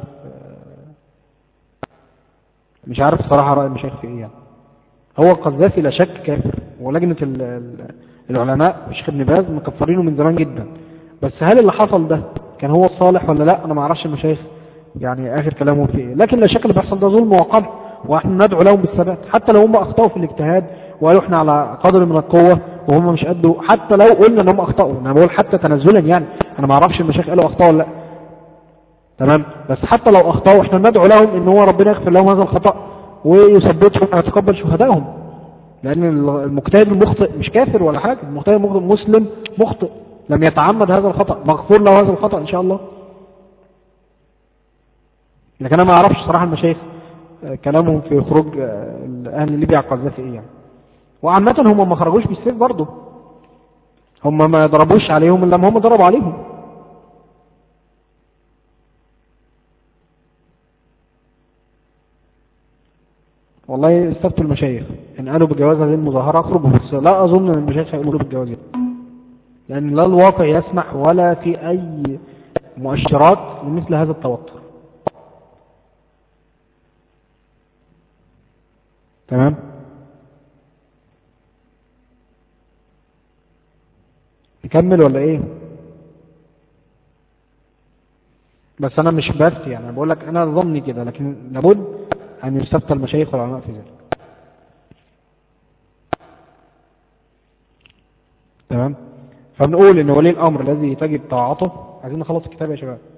مش عارف الصراحه راي المشايخ في ايه يعني. هو القذافي لا شك كافر، ولجنه العلماء الشيخ ابن باز مكفرينه من زمان جدا، بس هل اللي حصل ده كان هو الصالح ولا لا؟ انا ما اعرفش المشايخ يعني اخر كلامهم في ايه، لكن لا شك اللي بيحصل ده ظلم وقمع، واحنا ندعو لهم بالثبات حتى لو هم اخطاوا في الاجتهاد وقالوا احنا على قدر من القوه وهم مش قدوا، حتى لو قلنا ان هم اخطاوا، انا بقول حتى تنزلا يعني، انا ما اعرفش المشايخ قالوا اخطاوا ولا لا، تمام، بس حتى لو اخطاوا احنا ندعو لهم ان هو ربنا يغفر لهم هذا الخطا ويثبتهم ويتقبل شهدائهم، لان المجتهد المخطئ مش كافر ولا حاجه، المجتهد المخطئ مسلم مخطئ لم يتعمد هذا الخطا، مغفور له هذا الخطا ان شاء الله. لكن انا ما اعرفش صراحه المشايخ كلامهم في خروج اهل ليبيا على القذافي ايه يعني. وعامه هم ما خرجوش بالسيف برضه، هم ما ضربوش عليهم الا ما هم ضربوا عليهم. والله استفتوا المشايخ ان قالوا بجواز هذه المظاهره اخرجوا، بس لا اظن ان المشايخ هيقولوا بالجواز، لان لا الواقع يسمح ولا في اي مؤشرات لمثل هذا التوتر. تمام. نكمل ولا ايه؟ بس انا مش بس يعني انا بقول لك انا ظني كده، لكن لابد ان يستفتى المشايخ والعلماء في ذلك. تمام. فبنقول ان ولي الامر الذي تجب طاعته، عايزين نخلص الكتاب يا شباب،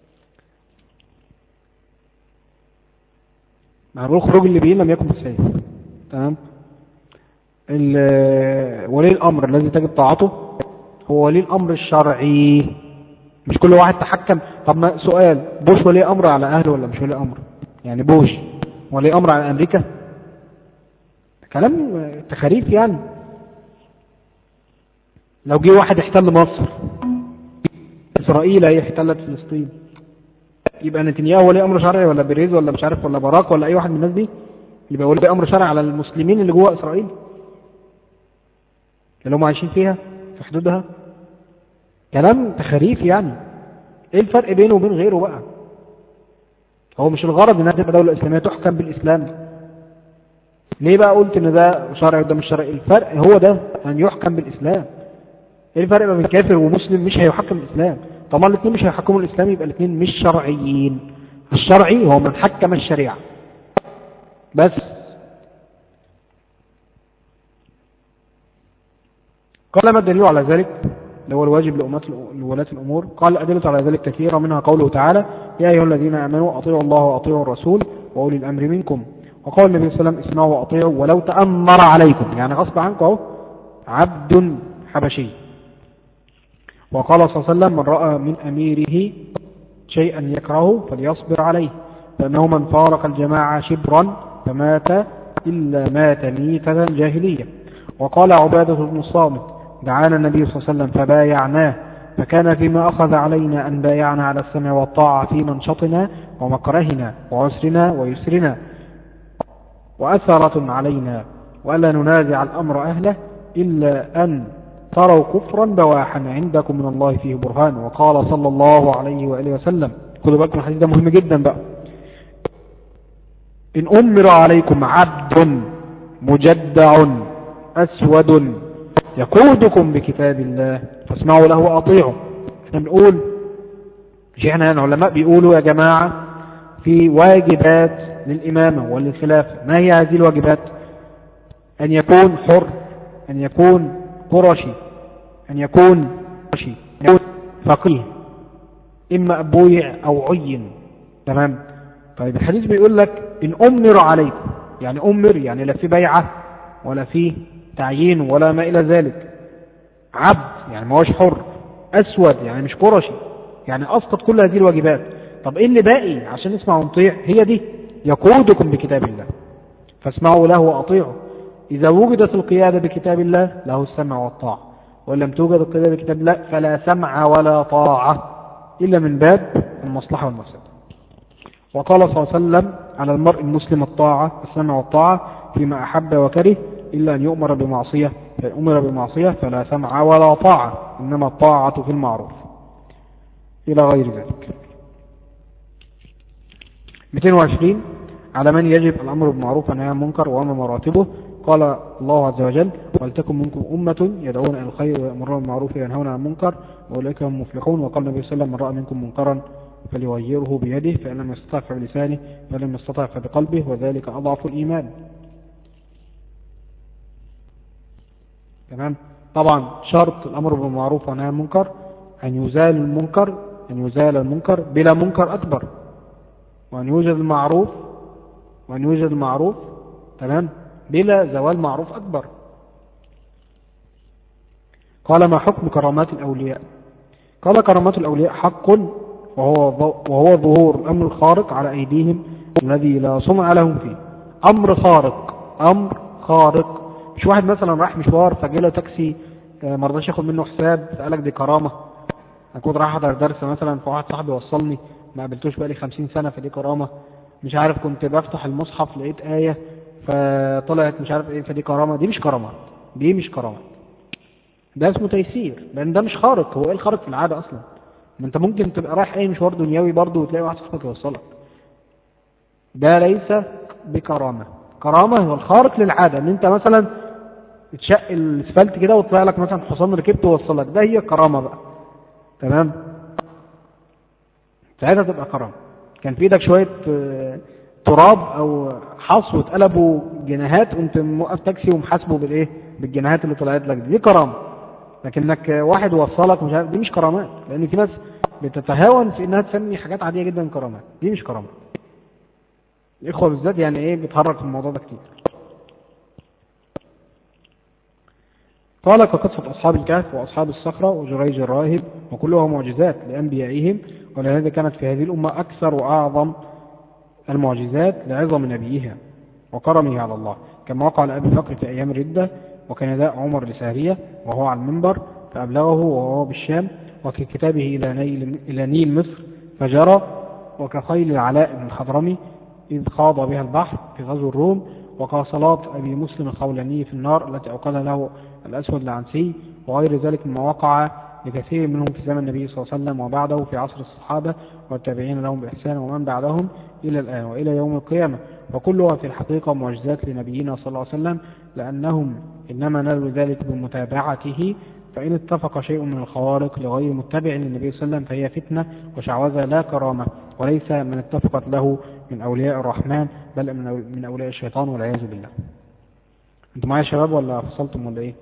هنقول خروج الليبيين لم يكن بالسيف. تمام. ولي الامر الذي تجب طاعته هو ولي الامر الشرعي، مش كل واحد تحكم. طب ما سؤال، بوش ولي امر على اهله ولا مش ولي امر؟ يعني بوش ولي امر على امريكا؟ كلام تخاريف يعني. لو جه واحد احتل مصر، اسرائيل هي احتلت فلسطين، يبقى نتنياهو ولي امر شرعي ولا بيريز ولا مش عارف ولا باراك ولا اي واحد من الناس دي يبقى ولي امر شرعي على المسلمين اللي جوه اسرائيل اللي هم عايشين فيها في حدودها؟ كلام تخاريف يعني. ايه الفرق بينه وبين غيره بقى؟ هو مش الغرض انها تبقى دولة اسلامية تحكم بالاسلام؟ ليه بقى قلت ان ده شرعي وده مش شرعي؟ الفرق هو ده، ان يحكم بالاسلام. ايه الفرق بين كافر ومسلم مش هيحكم الاسلام؟ طبعا الاثنين مش هيحكموا الاسلام، يبقى الاثنين مش شرعيين. الشرعي هو من حكم الشريعة بس. قال ما الدليل على ذلك؟ اللي هو الواجب لولاة الأمور. قال الأدلة على ذلك كثيرة، منها قوله تعالى يا أيها الذين آمنوا أطيعوا الله وأطيعوا الرسول وأولي الأمر منكم. وقال النبي صلى الله عليه وسلم اسمعوا وأطيعوا ولو تأمر عليكم، يعني غصب عنكم اهو عبد حبشي. وقال صلى الله عليه وسلم من رأى من أميره شيئا يكرهه فليصبر عليه، فإنه من فارق الجماعة شبرا فمات إلا مات ميتة جاهلية. وقال عبادة بن الصامت دعانا النبي صلى الله عليه وسلم فبايعناه، فكان فيما أخذ علينا أن بايعنا على السمع والطاعة في منشطنا ومكرهنا وعسرنا ويسرنا وأثرة علينا، وألا ننازع الأمر أهله إلا أن تروا كفرا بواحا عندكم من الله فيه برهان. وقال صلى الله عليه وآله وسلم، خذوا بالكم الحديث ده مهم جدا بقى، إن أمر عليكم عبد مجدع أسود يقودكم بكتاب الله فاسمعوا له وأطيعوا. احنا بنقول مش احنا العلماء بيقولوا يا جماعة في واجبات للإمامة وللخلافة. ما هي هذه الواجبات؟ أن يكون حر، أن يكون قرشي، أن يكون قرشي، أن يكون فقيه، إما أبويع أو عين. تمام. طيب الحديث بيقول لك إن أمر عليكم، يعني أمر يعني لا في بيعة ولا في تعيين ولا ما إلى ذلك. عبد يعني ما هوش حر، أسود يعني مش قرشي، يعني أسقط كل هذه الواجبات. طب إيه اللي باقي عشان نسمع ونطيع؟ هي دي يقودكم بكتاب الله فاسمعوا له وأطيعوا. إذا وجدت القيادة بكتاب الله له السمع والطاعة، وإن لم توجد القيادة بكتاب الله فلا سمع ولا طاعة إلا من باب المصلحة والمفسدة. وقال صلى الله عليه وسلم على المرء المسلم الطاعة السمع والطاعة فيما أحب وكره إلا أن يؤمر بمعصية، فإن أمر بمعصية فلا سمع ولا طاعة، إنما الطاعة في المعروف إلى غير ذلك. مئتين وعشرين على من يجب الأمر بالمعروف والنهي عن المنكر وما مراتبه. قال الله عز وجل: ولتكن منكم أمة يدعون إلى الخير ويأمرون بالمعروف وينهون عن المنكر وأولئك هم المفلحون. وقال النبي صلى الله عليه وسلم: من رأى منكم منكرا فليغيره بيده، فإن لم يستطع فبلسانه، فإن لم يستطع فبقلبه، وذلك أضعف الإيمان. تمام. طبعا شرط الأمر بالمعروف والنهي عن المنكر أن يزال المنكر أن يزال المنكر بلا منكر أكبر، وأن يوجد المعروف وأن يوجد المعروف تمام بلا زوال معروف أكبر. قال: ما حكم كرامات الأولياء؟ قال: كرامات الأولياء حق، وهو وهو ظهور الأمر الخارق على أيديهم الذي لا صنع لهم فيه. أمر خارق، أمر خارق. مش واحد مثلا راح مشوار فجاء له تاكسي ما رضاش ياخد منه حساب، فقالك دي كرامة. أنا كنت رايح أحضر درس مثلا فواحد صاحبي وصلني ما قابلتوش بقالي خمسين سنة، فدي كرامة. مش عارف كنت بفتح المصحف لقيت آية فطلعت مش عارف ايه، فدي كرامة. دي مش كرامة، دي مش كرامة، ده اسمه تيسير، لأن ده مش خارق. هو ايه الخارق في العادة أصلا؟ ما انت ممكن تبقى رايح اي مشوار دنيوي برضه وتلاقي واحد صاحبك يوصلك. ده ليس بكرامة. كرامة هو الخارق للعادة، ان انت مثلا تشق الاسفلت كده وطلع لك مثلا حصان ركبته ووصلك، ده هي كرامة بقى. تمام. ساعتها تبقى كرامة. كان في ايدك شوية تراب او حصو واتقلبوا جناهات وانت موقف تاكسي ومحاسبه بالايه، بالجناهات اللي طلعت لك دي, دي كرامة. لكنك واحد وصلك مش عارف، دي مش كرامات، لان في ناس بتتهاون في انها تسمي حاجات عادية جدا كرامات. دي مش كرامات. الاخوة بالذات يعني ايه بيتحرك في الموضوع ده كتير. قال: كقصة أصحاب الكهف وأصحاب الصخرة وجريج الراهب وكلها معجزات لأنبيائهم، ولهذا كانت في هذه الأمة أكثر وأعظم المعجزات لعظم نبيها وكرمه على الله، كما وقع لأبي بكر في أيام الردة، وكان نداء عمر لسارية وهو على المنبر فأبلغه وهو بالشام، وككتابه إلى نيل, إلى نيل مصر فجرى، وكخيل العلاء بن الحضرمي إذ خاض بها البحر في غزو الروم، وكصلاة أبي مسلم الخولاني في النار التي أوقدها له الأسود العنسي، وغير ذلك مما وقع لكثير منهم في زمن النبي صلى الله عليه وسلم وبعده في عصر الصحابة والتابعين لهم بإحسان ومن بعدهم إلى الآن وإلى يوم القيامة، وكلها في الحقيقة معجزات لنبينا صلى الله عليه وسلم، لأنهم إنما نالوا ذلك بمتابعته. فإن اتفق شيء من الخوارق لغير متبع للنبي صلى الله عليه وسلم فهي فتنة وشعوذة لا كرامة، وليس من اتفقت له من أولياء الرحمن بل من أولياء الشيطان والعياذ بالله. انتم معايا يا شباب ولا فصلتم ولا ايه؟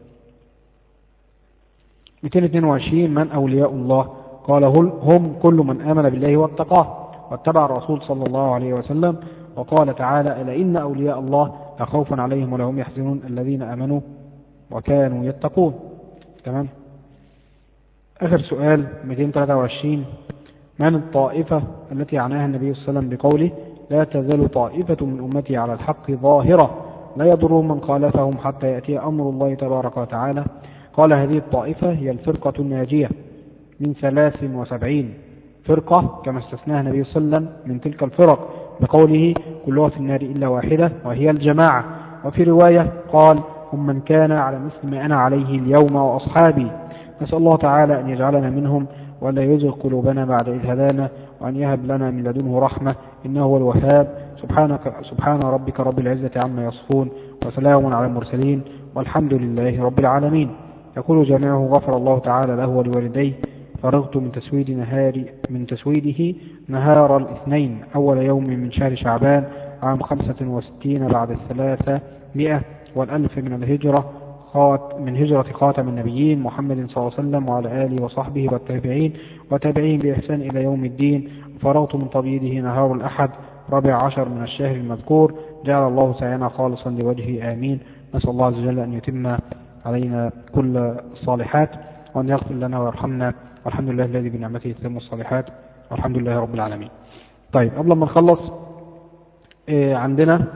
مئتين واثنين وعشرين من أولياء الله؟ قال: هم كل من آمن بالله واتقاه واتبع الرسول صلى الله عليه وسلم. وقال تعالى: ألا إن أولياء الله لا خوف عليهم ولا هم يحزنون الذين آمنوا وكانوا يتقون. تمام. آخر سؤال مئتين وثلاثة وعشرين من الطائفة التي عناها النبي صلى الله عليه وسلم بقوله: لا تزال طائفة من أمتي على الحق ظاهرة لا يضرهم من خالفهم حتى يأتي أمر الله تبارك وتعالى؟ قال: هذه الطائفة هي الفرقة الناجية من ثلاث وسبعين فرقة، كما استثناها النبي صلى الله عليه وسلم من تلك الفرق بقوله: كلها في النار إلا واحدة وهي الجماعة. وفي رواية قال: هم من كان على مثل ما أنا عليه اليوم وأصحابي. نسأل الله تعالى أن يجعلنا منهم وأن لا يزغ قلوبنا بعد إذ هدانا، وأن يهب لنا من لدنه رحمة إنه هو الوهاب. سبحانك سبحان ربك رب العزة عما يصفون، وسلام على المرسلين، والحمد لله رب العالمين. يقول جميعه: غفر الله تعالى له ولوالديه. فرغت من تسويد نهار من تسويده نهار الاثنين أول يوم من شهر شعبان عام خمسة وستين بعد الثلاثة مئة والألف من الهجرة من هجرة خاتم النبيين محمد صلى الله عليه وسلم وعلى آله وصحبه والتابعين وتابعين بإحسان إلى يوم الدين. فرغت من تبييضه نهار الأحد رابع عشر من الشهر المذكور. جعل الله سعينا خالصا لوجهه آمين. نسأل الله عز وجل أن يتم علينا كل الصالحات وأن يغفر لنا ويرحمنا، والحمد لله الذي بنعمته تتم الصالحات، والحمد لله رب العالمين. طيب قبل ما نخلص إيه عندنا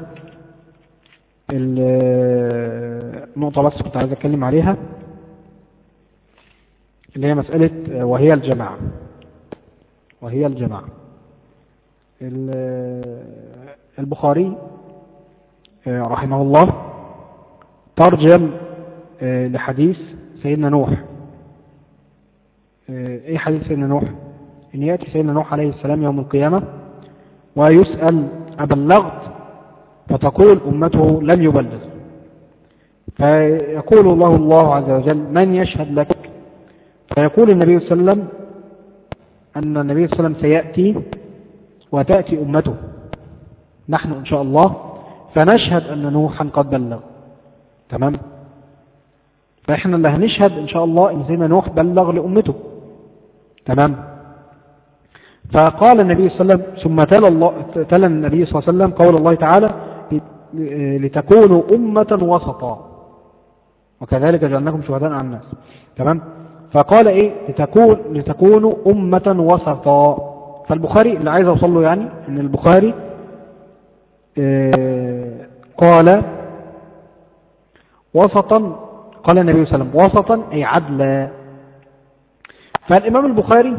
النقطة بس كنت عايز أتكلم عليها. اللي هي مسألة وهي الجماعة وهي الجماعة البخاري رحمه الله ترجم لحديث سيدنا نوح. ايه حديث سيدنا نوح؟ ان يأتي سيدنا نوح عليه السلام يوم القيامة ويسأل أبلغت؟ فتقول أمته لم يبلغ، فيقول الله الله عز وجل من يشهد لك؟ فيقول النبي صلى الله عليه وسلم أن النبي صلى الله عليه وسلم سيأتي وتأتي أمته نحن إن شاء الله فنشهد أن نوحا قد بلغ. تمام؟ فإحنا اللي هنشهد إن شاء الله إن سيدنا نوح بلغ لأمته. تمام؟ فقال النبي صلى الله عليه وسلم ثم تلا الله تلا النبي صلى الله عليه وسلم قول الله تعالى لتكونوا أمة وسطا وكذلك جعلناكم شهداء على الناس. تمام؟ فقال ايه لتكون لتكونوا أمة وسطا. فالبخاري اللي عايز اوصل له يعني ان البخاري اه قال وسطا، قال النبي صلى الله عليه وسلم وسطا اي عدلا. فالامام البخاري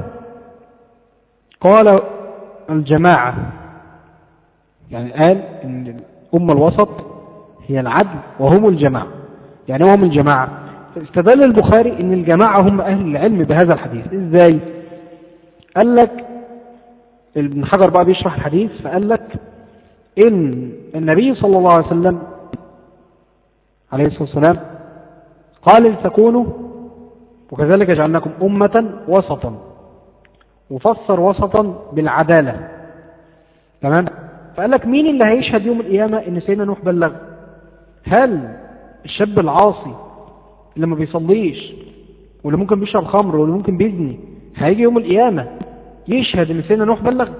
قال الجماعة، يعني قال ان الأمة الوسط هي العدل وهم الجماعة. يعني هم الجماعة، استدل البخاري ان الجماعة هم اهل العلم بهذا الحديث. ازاي؟ قال لك ابن حجر بقى بيشرح الحديث فقال لك ان النبي صلى الله عليه وسلم عليه الصلاة والسلام قال لتكونوا وكذلك جعلناكم أمة وسطا، وفسر وسطا بالعدالة. تمام؟ فقال لك مين اللي هيشهد يوم القيامة ان سيدنا نوح بلغ؟ هل الشاب العاصي اللي ما بيصليش واللي ممكن بيشرب خمر واللي ممكن بيزني هيجي يوم القيامة يشهد ان سيدنا نوح بلغ؟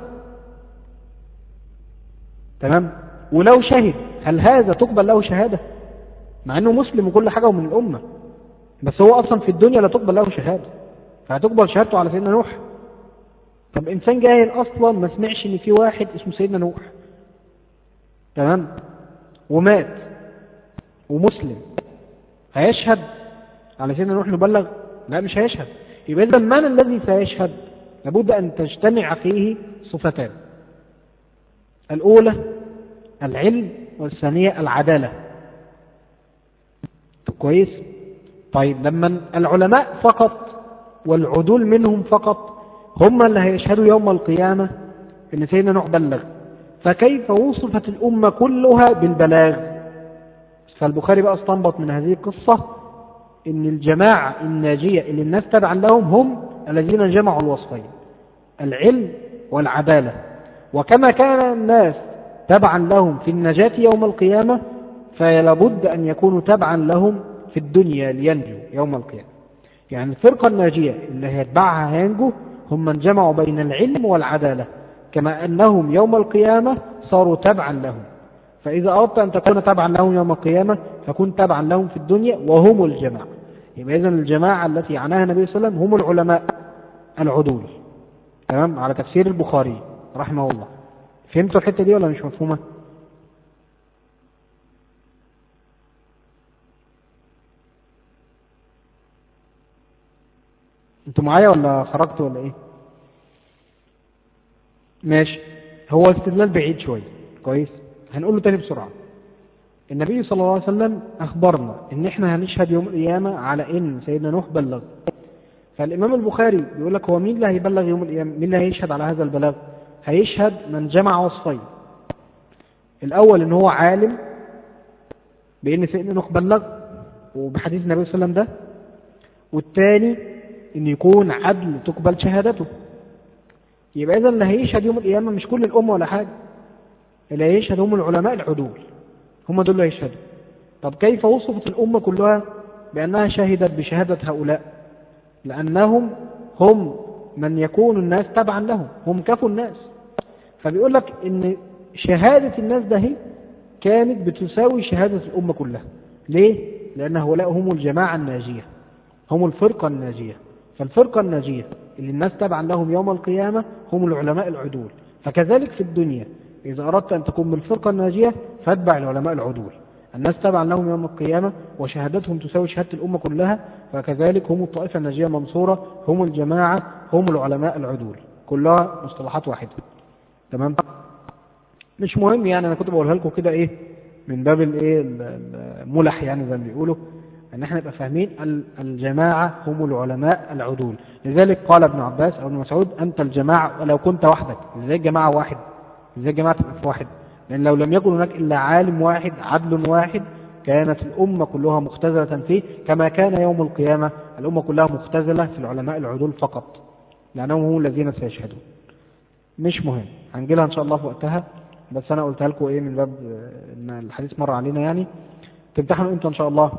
تمام؟ ولو شهد هل هذا تقبل له شهادة مع انه مسلم وكل حاجة ومن الأمة، بس هو اصلا في الدنيا لا تقبل له شهادة، فهتقبل شهادته على سيدنا نوح؟ طب انسان جاهل اصلا ما سمعش ان في واحد اسمه سيدنا نوح، تمام، ومات ومسلم، هيشهد على سيدنا نوح نبلغ؟ لا مش هيشهد. يبقى إذا من الذي سيشهد؟ لابد أن تجتمع فيه صفتان، الأولى العلم والثانية العدالة. كويس؟ طيب لما العلماء فقط والعدول منهم فقط هم اللي هيشهدوا يوم القيامة ان سيدنا نوح بلغ، فكيف وصفت الأمة كلها بالبلاغ؟ فالبخاري بقى استنبط من هذه القصة ان الجماعة الناجية اللي الناس تبعا لهم هم الذين جمعوا الوصفين العلم والعدالة. وكما كان الناس تبعا لهم في النجاة يوم القيامة فلابد أن يكونوا تبعا لهم في الدنيا لينجوا يوم القيامة. يعني الفرقة الناجية اللي هيتبعها هينجوا هم من جمعوا بين العلم والعدالة، كما أنهم يوم القيامة صاروا تبعا لهم. فإذا أردت أن تكون تبعا لهم يوم القيامة فكن تبعا لهم في الدنيا وهم الجماعة. يبقى إذن الجماعة التي عناها النبي صلى الله عليه وسلم هم العلماء العدول. تمام؟ على تفسير البخاري رحمه الله. فهمتوا الحتة دي ولا مش مفهومة؟ انتوا معايا ولا خرجتوا ولا ايه؟ ماشي. هو استدلال بعيد شوية. كويس؟ هنقوله تاني بسرعة. النبي صلى الله عليه وسلم أخبرنا إن إحنا هنشهد يوم القيامة على إن سيدنا نوح بلغ. فالإمام البخاري بيقول لك هو مين اللي هيبلغ يوم القيامة؟ مين اللي هيشهد على هذا البلاغ؟ هيشهد من جمع وصفين. الأول إن هو عالم بإن سيدنا نوح بلغ وبحديث النبي صلى الله عليه وسلم ده، والثاني إن يكون عدل تقبل شهادته. يبقى إذا اللي هيشهد يوم القيامة مش كل الأمة ولا حاجة، اللي هيشهد هم العلماء العدول، هم دول اللي هيشهدوا. طب كيف وصفت الأمة كلها بأنها شهدت بشهادة هؤلاء؟ لأنهم هم من يكون الناس تبعا لهم، هم كفوا الناس. فبيقول لك إن شهادة الناس ده هي كانت بتساوي شهادة الأمة كلها. ليه؟ لأن هؤلاء هم الجماعة الناجية، هم الفرقة الناجية. فالفرقة الناجية اللي الناس تبعا لهم يوم القيامة هم العلماء العدول. فكذلك في الدنيا إذا أردت أن تكون بالفرقة الناجية فاتبع العلماء العدول. الناس تبعا لهم يوم القيامة وشهادتهم تساوي شهادة الأمة كلها، فكذلك هم الطائفة الناجية المنصورة، هم الجماعة، هم العلماء العدول، كلها مصطلحات واحدة. تمام. مش مهم يعني، أنا كنت بقولها لكم كده إيه من باب الإيه الملح يعني زي ما بيقولوا، ان احنا نبقى فاهمين الجماعة هم العلماء العدول. لذلك قال ابن عباس او ابن مسعود انت الجماعة ولو كنت وحدك. ازاي الجماعة واحد؟ ازاي الجماعة تبقى في واحد؟ لان لو لم يكن هناك الا عالم واحد عدل واحد كانت الامة كلها مختزلة فيه، كما كان يوم القيامة الامة كلها مختزلة في العلماء العدول فقط، لانهم هم الذين سيشهدون. مش مهم، هنجيلها ان شاء الله في وقتها، بس انا قلتها لكم ايه من باب ان الحديث مر علينا يعني. تمتحنوا امتى ان شاء الله؟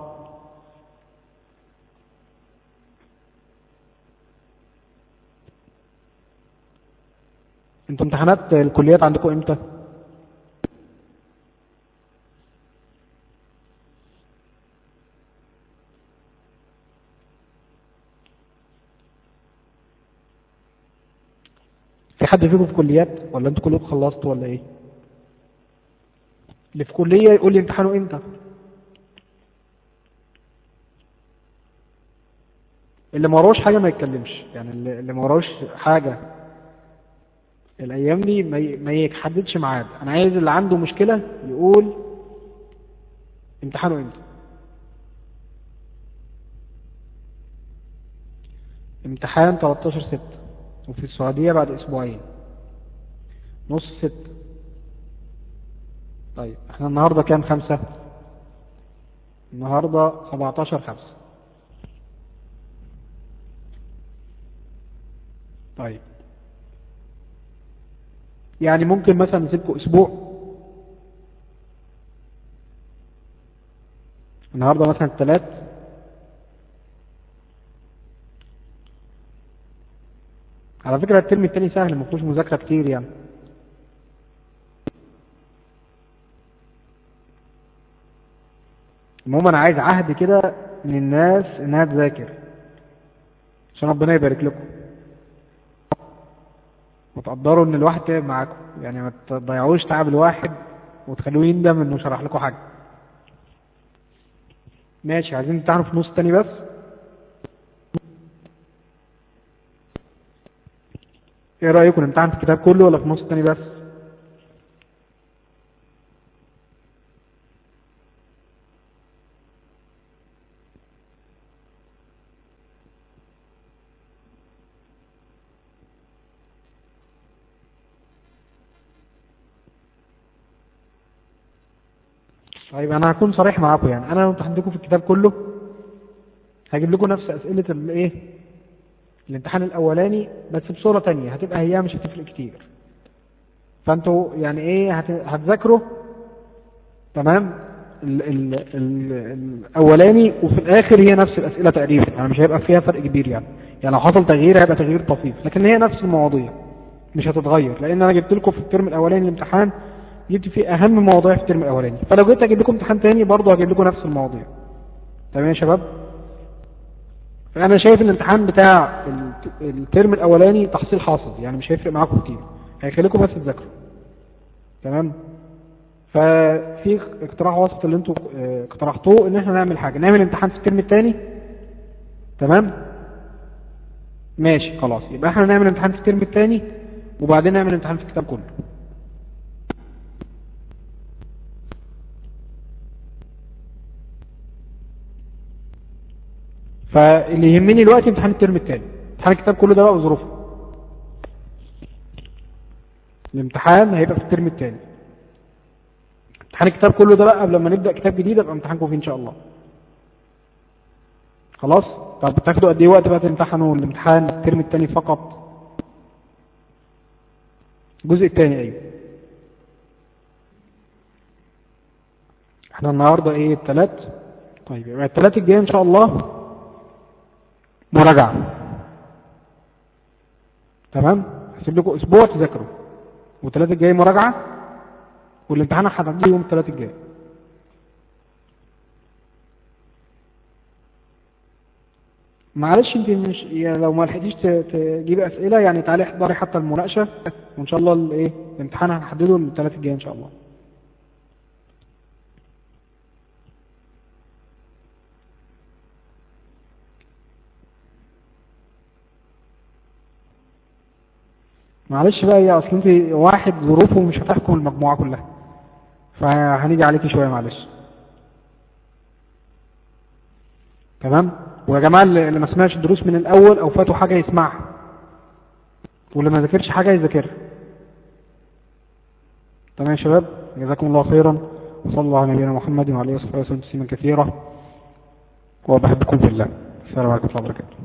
انتوا امتحانات الكليات عندكم امتى؟ في حد فيكم في كليات ولا انتوا كلكم خلصتوا ولا ايه؟ اللي في كلية يقول لي امتحانه امتى؟ اللي ما وراهوش حاجة ما يتكلمش، يعني اللي ما وراهوش حاجة الايام دي ما يحددش ميعاد. انا عايز اللي عنده مشكلة يقول امتحانه امتى. امتحان تلتاشر ستة وفي السعودية بعد اسبوعين نص ستة. طيب احنا النهاردة كام؟ خمسة. النهاردة سبعتاشر خمسة. طيب يعني ممكن مثلا نسيبكم اسبوع. النهاردة مثلا الثلاث، على فكرة الترم التاني سهل ما فيهوش مذاكرة كتير يعني. المهم انا عايز عهد كده من الناس انها تذاكر عشان ربنا يبارك لكم، وتقدروا ان الواحد تعب معاكم، يعني ما تضيعوش تعب الواحد وتخلوه يندم انه شرح لكم حاجة. ماشي، عايزين نمتحنوا في نص تاني بس. ايه رأيكم نمتحن في الكتاب كله ولا في نص تاني بس؟ طيب انا هكون صريح معاكم، يعني انا لو امتحنتكم في الكتاب كله هجيب لكم نفس اسئله الايه الامتحان الاولاني بس بصوره تانية، هتبقى هي مش هتفرق كتير. فانتوا يعني ايه هت... هتذاكروا تمام ال... ال... ال... الاولاني، وفي الاخر هي نفس الاسئله تقريبا، يعني مش هيبقى فيها فرق كبير يعني. يعني لو حصل تغيير هيبقى تغيير طفيف، لكن هي نفس المواضيع مش هتتغير، لان انا جبت لكم في الترم الاولاني الامتحان جبت فيه اهم مواضيع في الترم الاولاني، فلو جيت اجيب لكم امتحان تاني برضه هجيب لكم نفس المواضيع. تمام يا شباب؟ فانا شايف الامتحان بتاع الترم الاولاني تحصيل حاصل، يعني مش هيفرق معاكم كتير، هيخليكم بس تذاكروا. تمام. ففي اقتراح وسط اللي انتوا اقترحتوه ان احنا نعمل حاجه، نعمل امتحان في الترم الثاني. تمام ماشي خلاص، يبقى احنا نعمل امتحان في الترم الثاني وبعدين نعمل امتحان في الكتاب كله. فاللي يهمني دلوقتي امتحان الترم الثاني، امتحان الكتاب كله ده بقى وظروفه. الامتحان هيبقى في الترم الثاني، امتحان الكتاب كله ده بقى قبل ما نبدا كتاب جديد ابقى امتحانكم فيه ان شاء الله. خلاص. طب بتاخدوا قد ايه وقت بقى تمتحنوا الامتحان الترم الثاني فقط؟ الجزء الثاني ايوه. احنا النهارده ايه؟ الثلاث. طيب يبقى الثلاث الجاي ان شاء الله مراجعه. تمام. هسيب لكم اسبوع تذاكروا، والثلاث الجاي مراجعه، والامتحان هتعديه يوم الثلاث الجاي. معلش انت مش يعني لو ما لحقتيش تجيبي اسئله يعني تعالي احضري حتى المناقشه، وان شاء الله الايه الامتحان هنحدده الثلاث الجاي ان شاء الله. معلش بقى، يا اصل انت واحد ظروفه مش هتحكم المجموعة كلها، فهنيجي عليكي شوية معلش. تمام. ويا جماعة اللي ما سمعش الدروس من الاول او فاتوا حاجة يسمعها، واللي ما ذاكرش حاجة يذاكرها. تمام يا شباب، جزاكم الله خيرا، وصلى الله على نبينا محمد وعلى اله وصحبه وسلم تسليما كثيرا، وبحبكم في الله. السلام عليكم ورحمة الله وبركاته.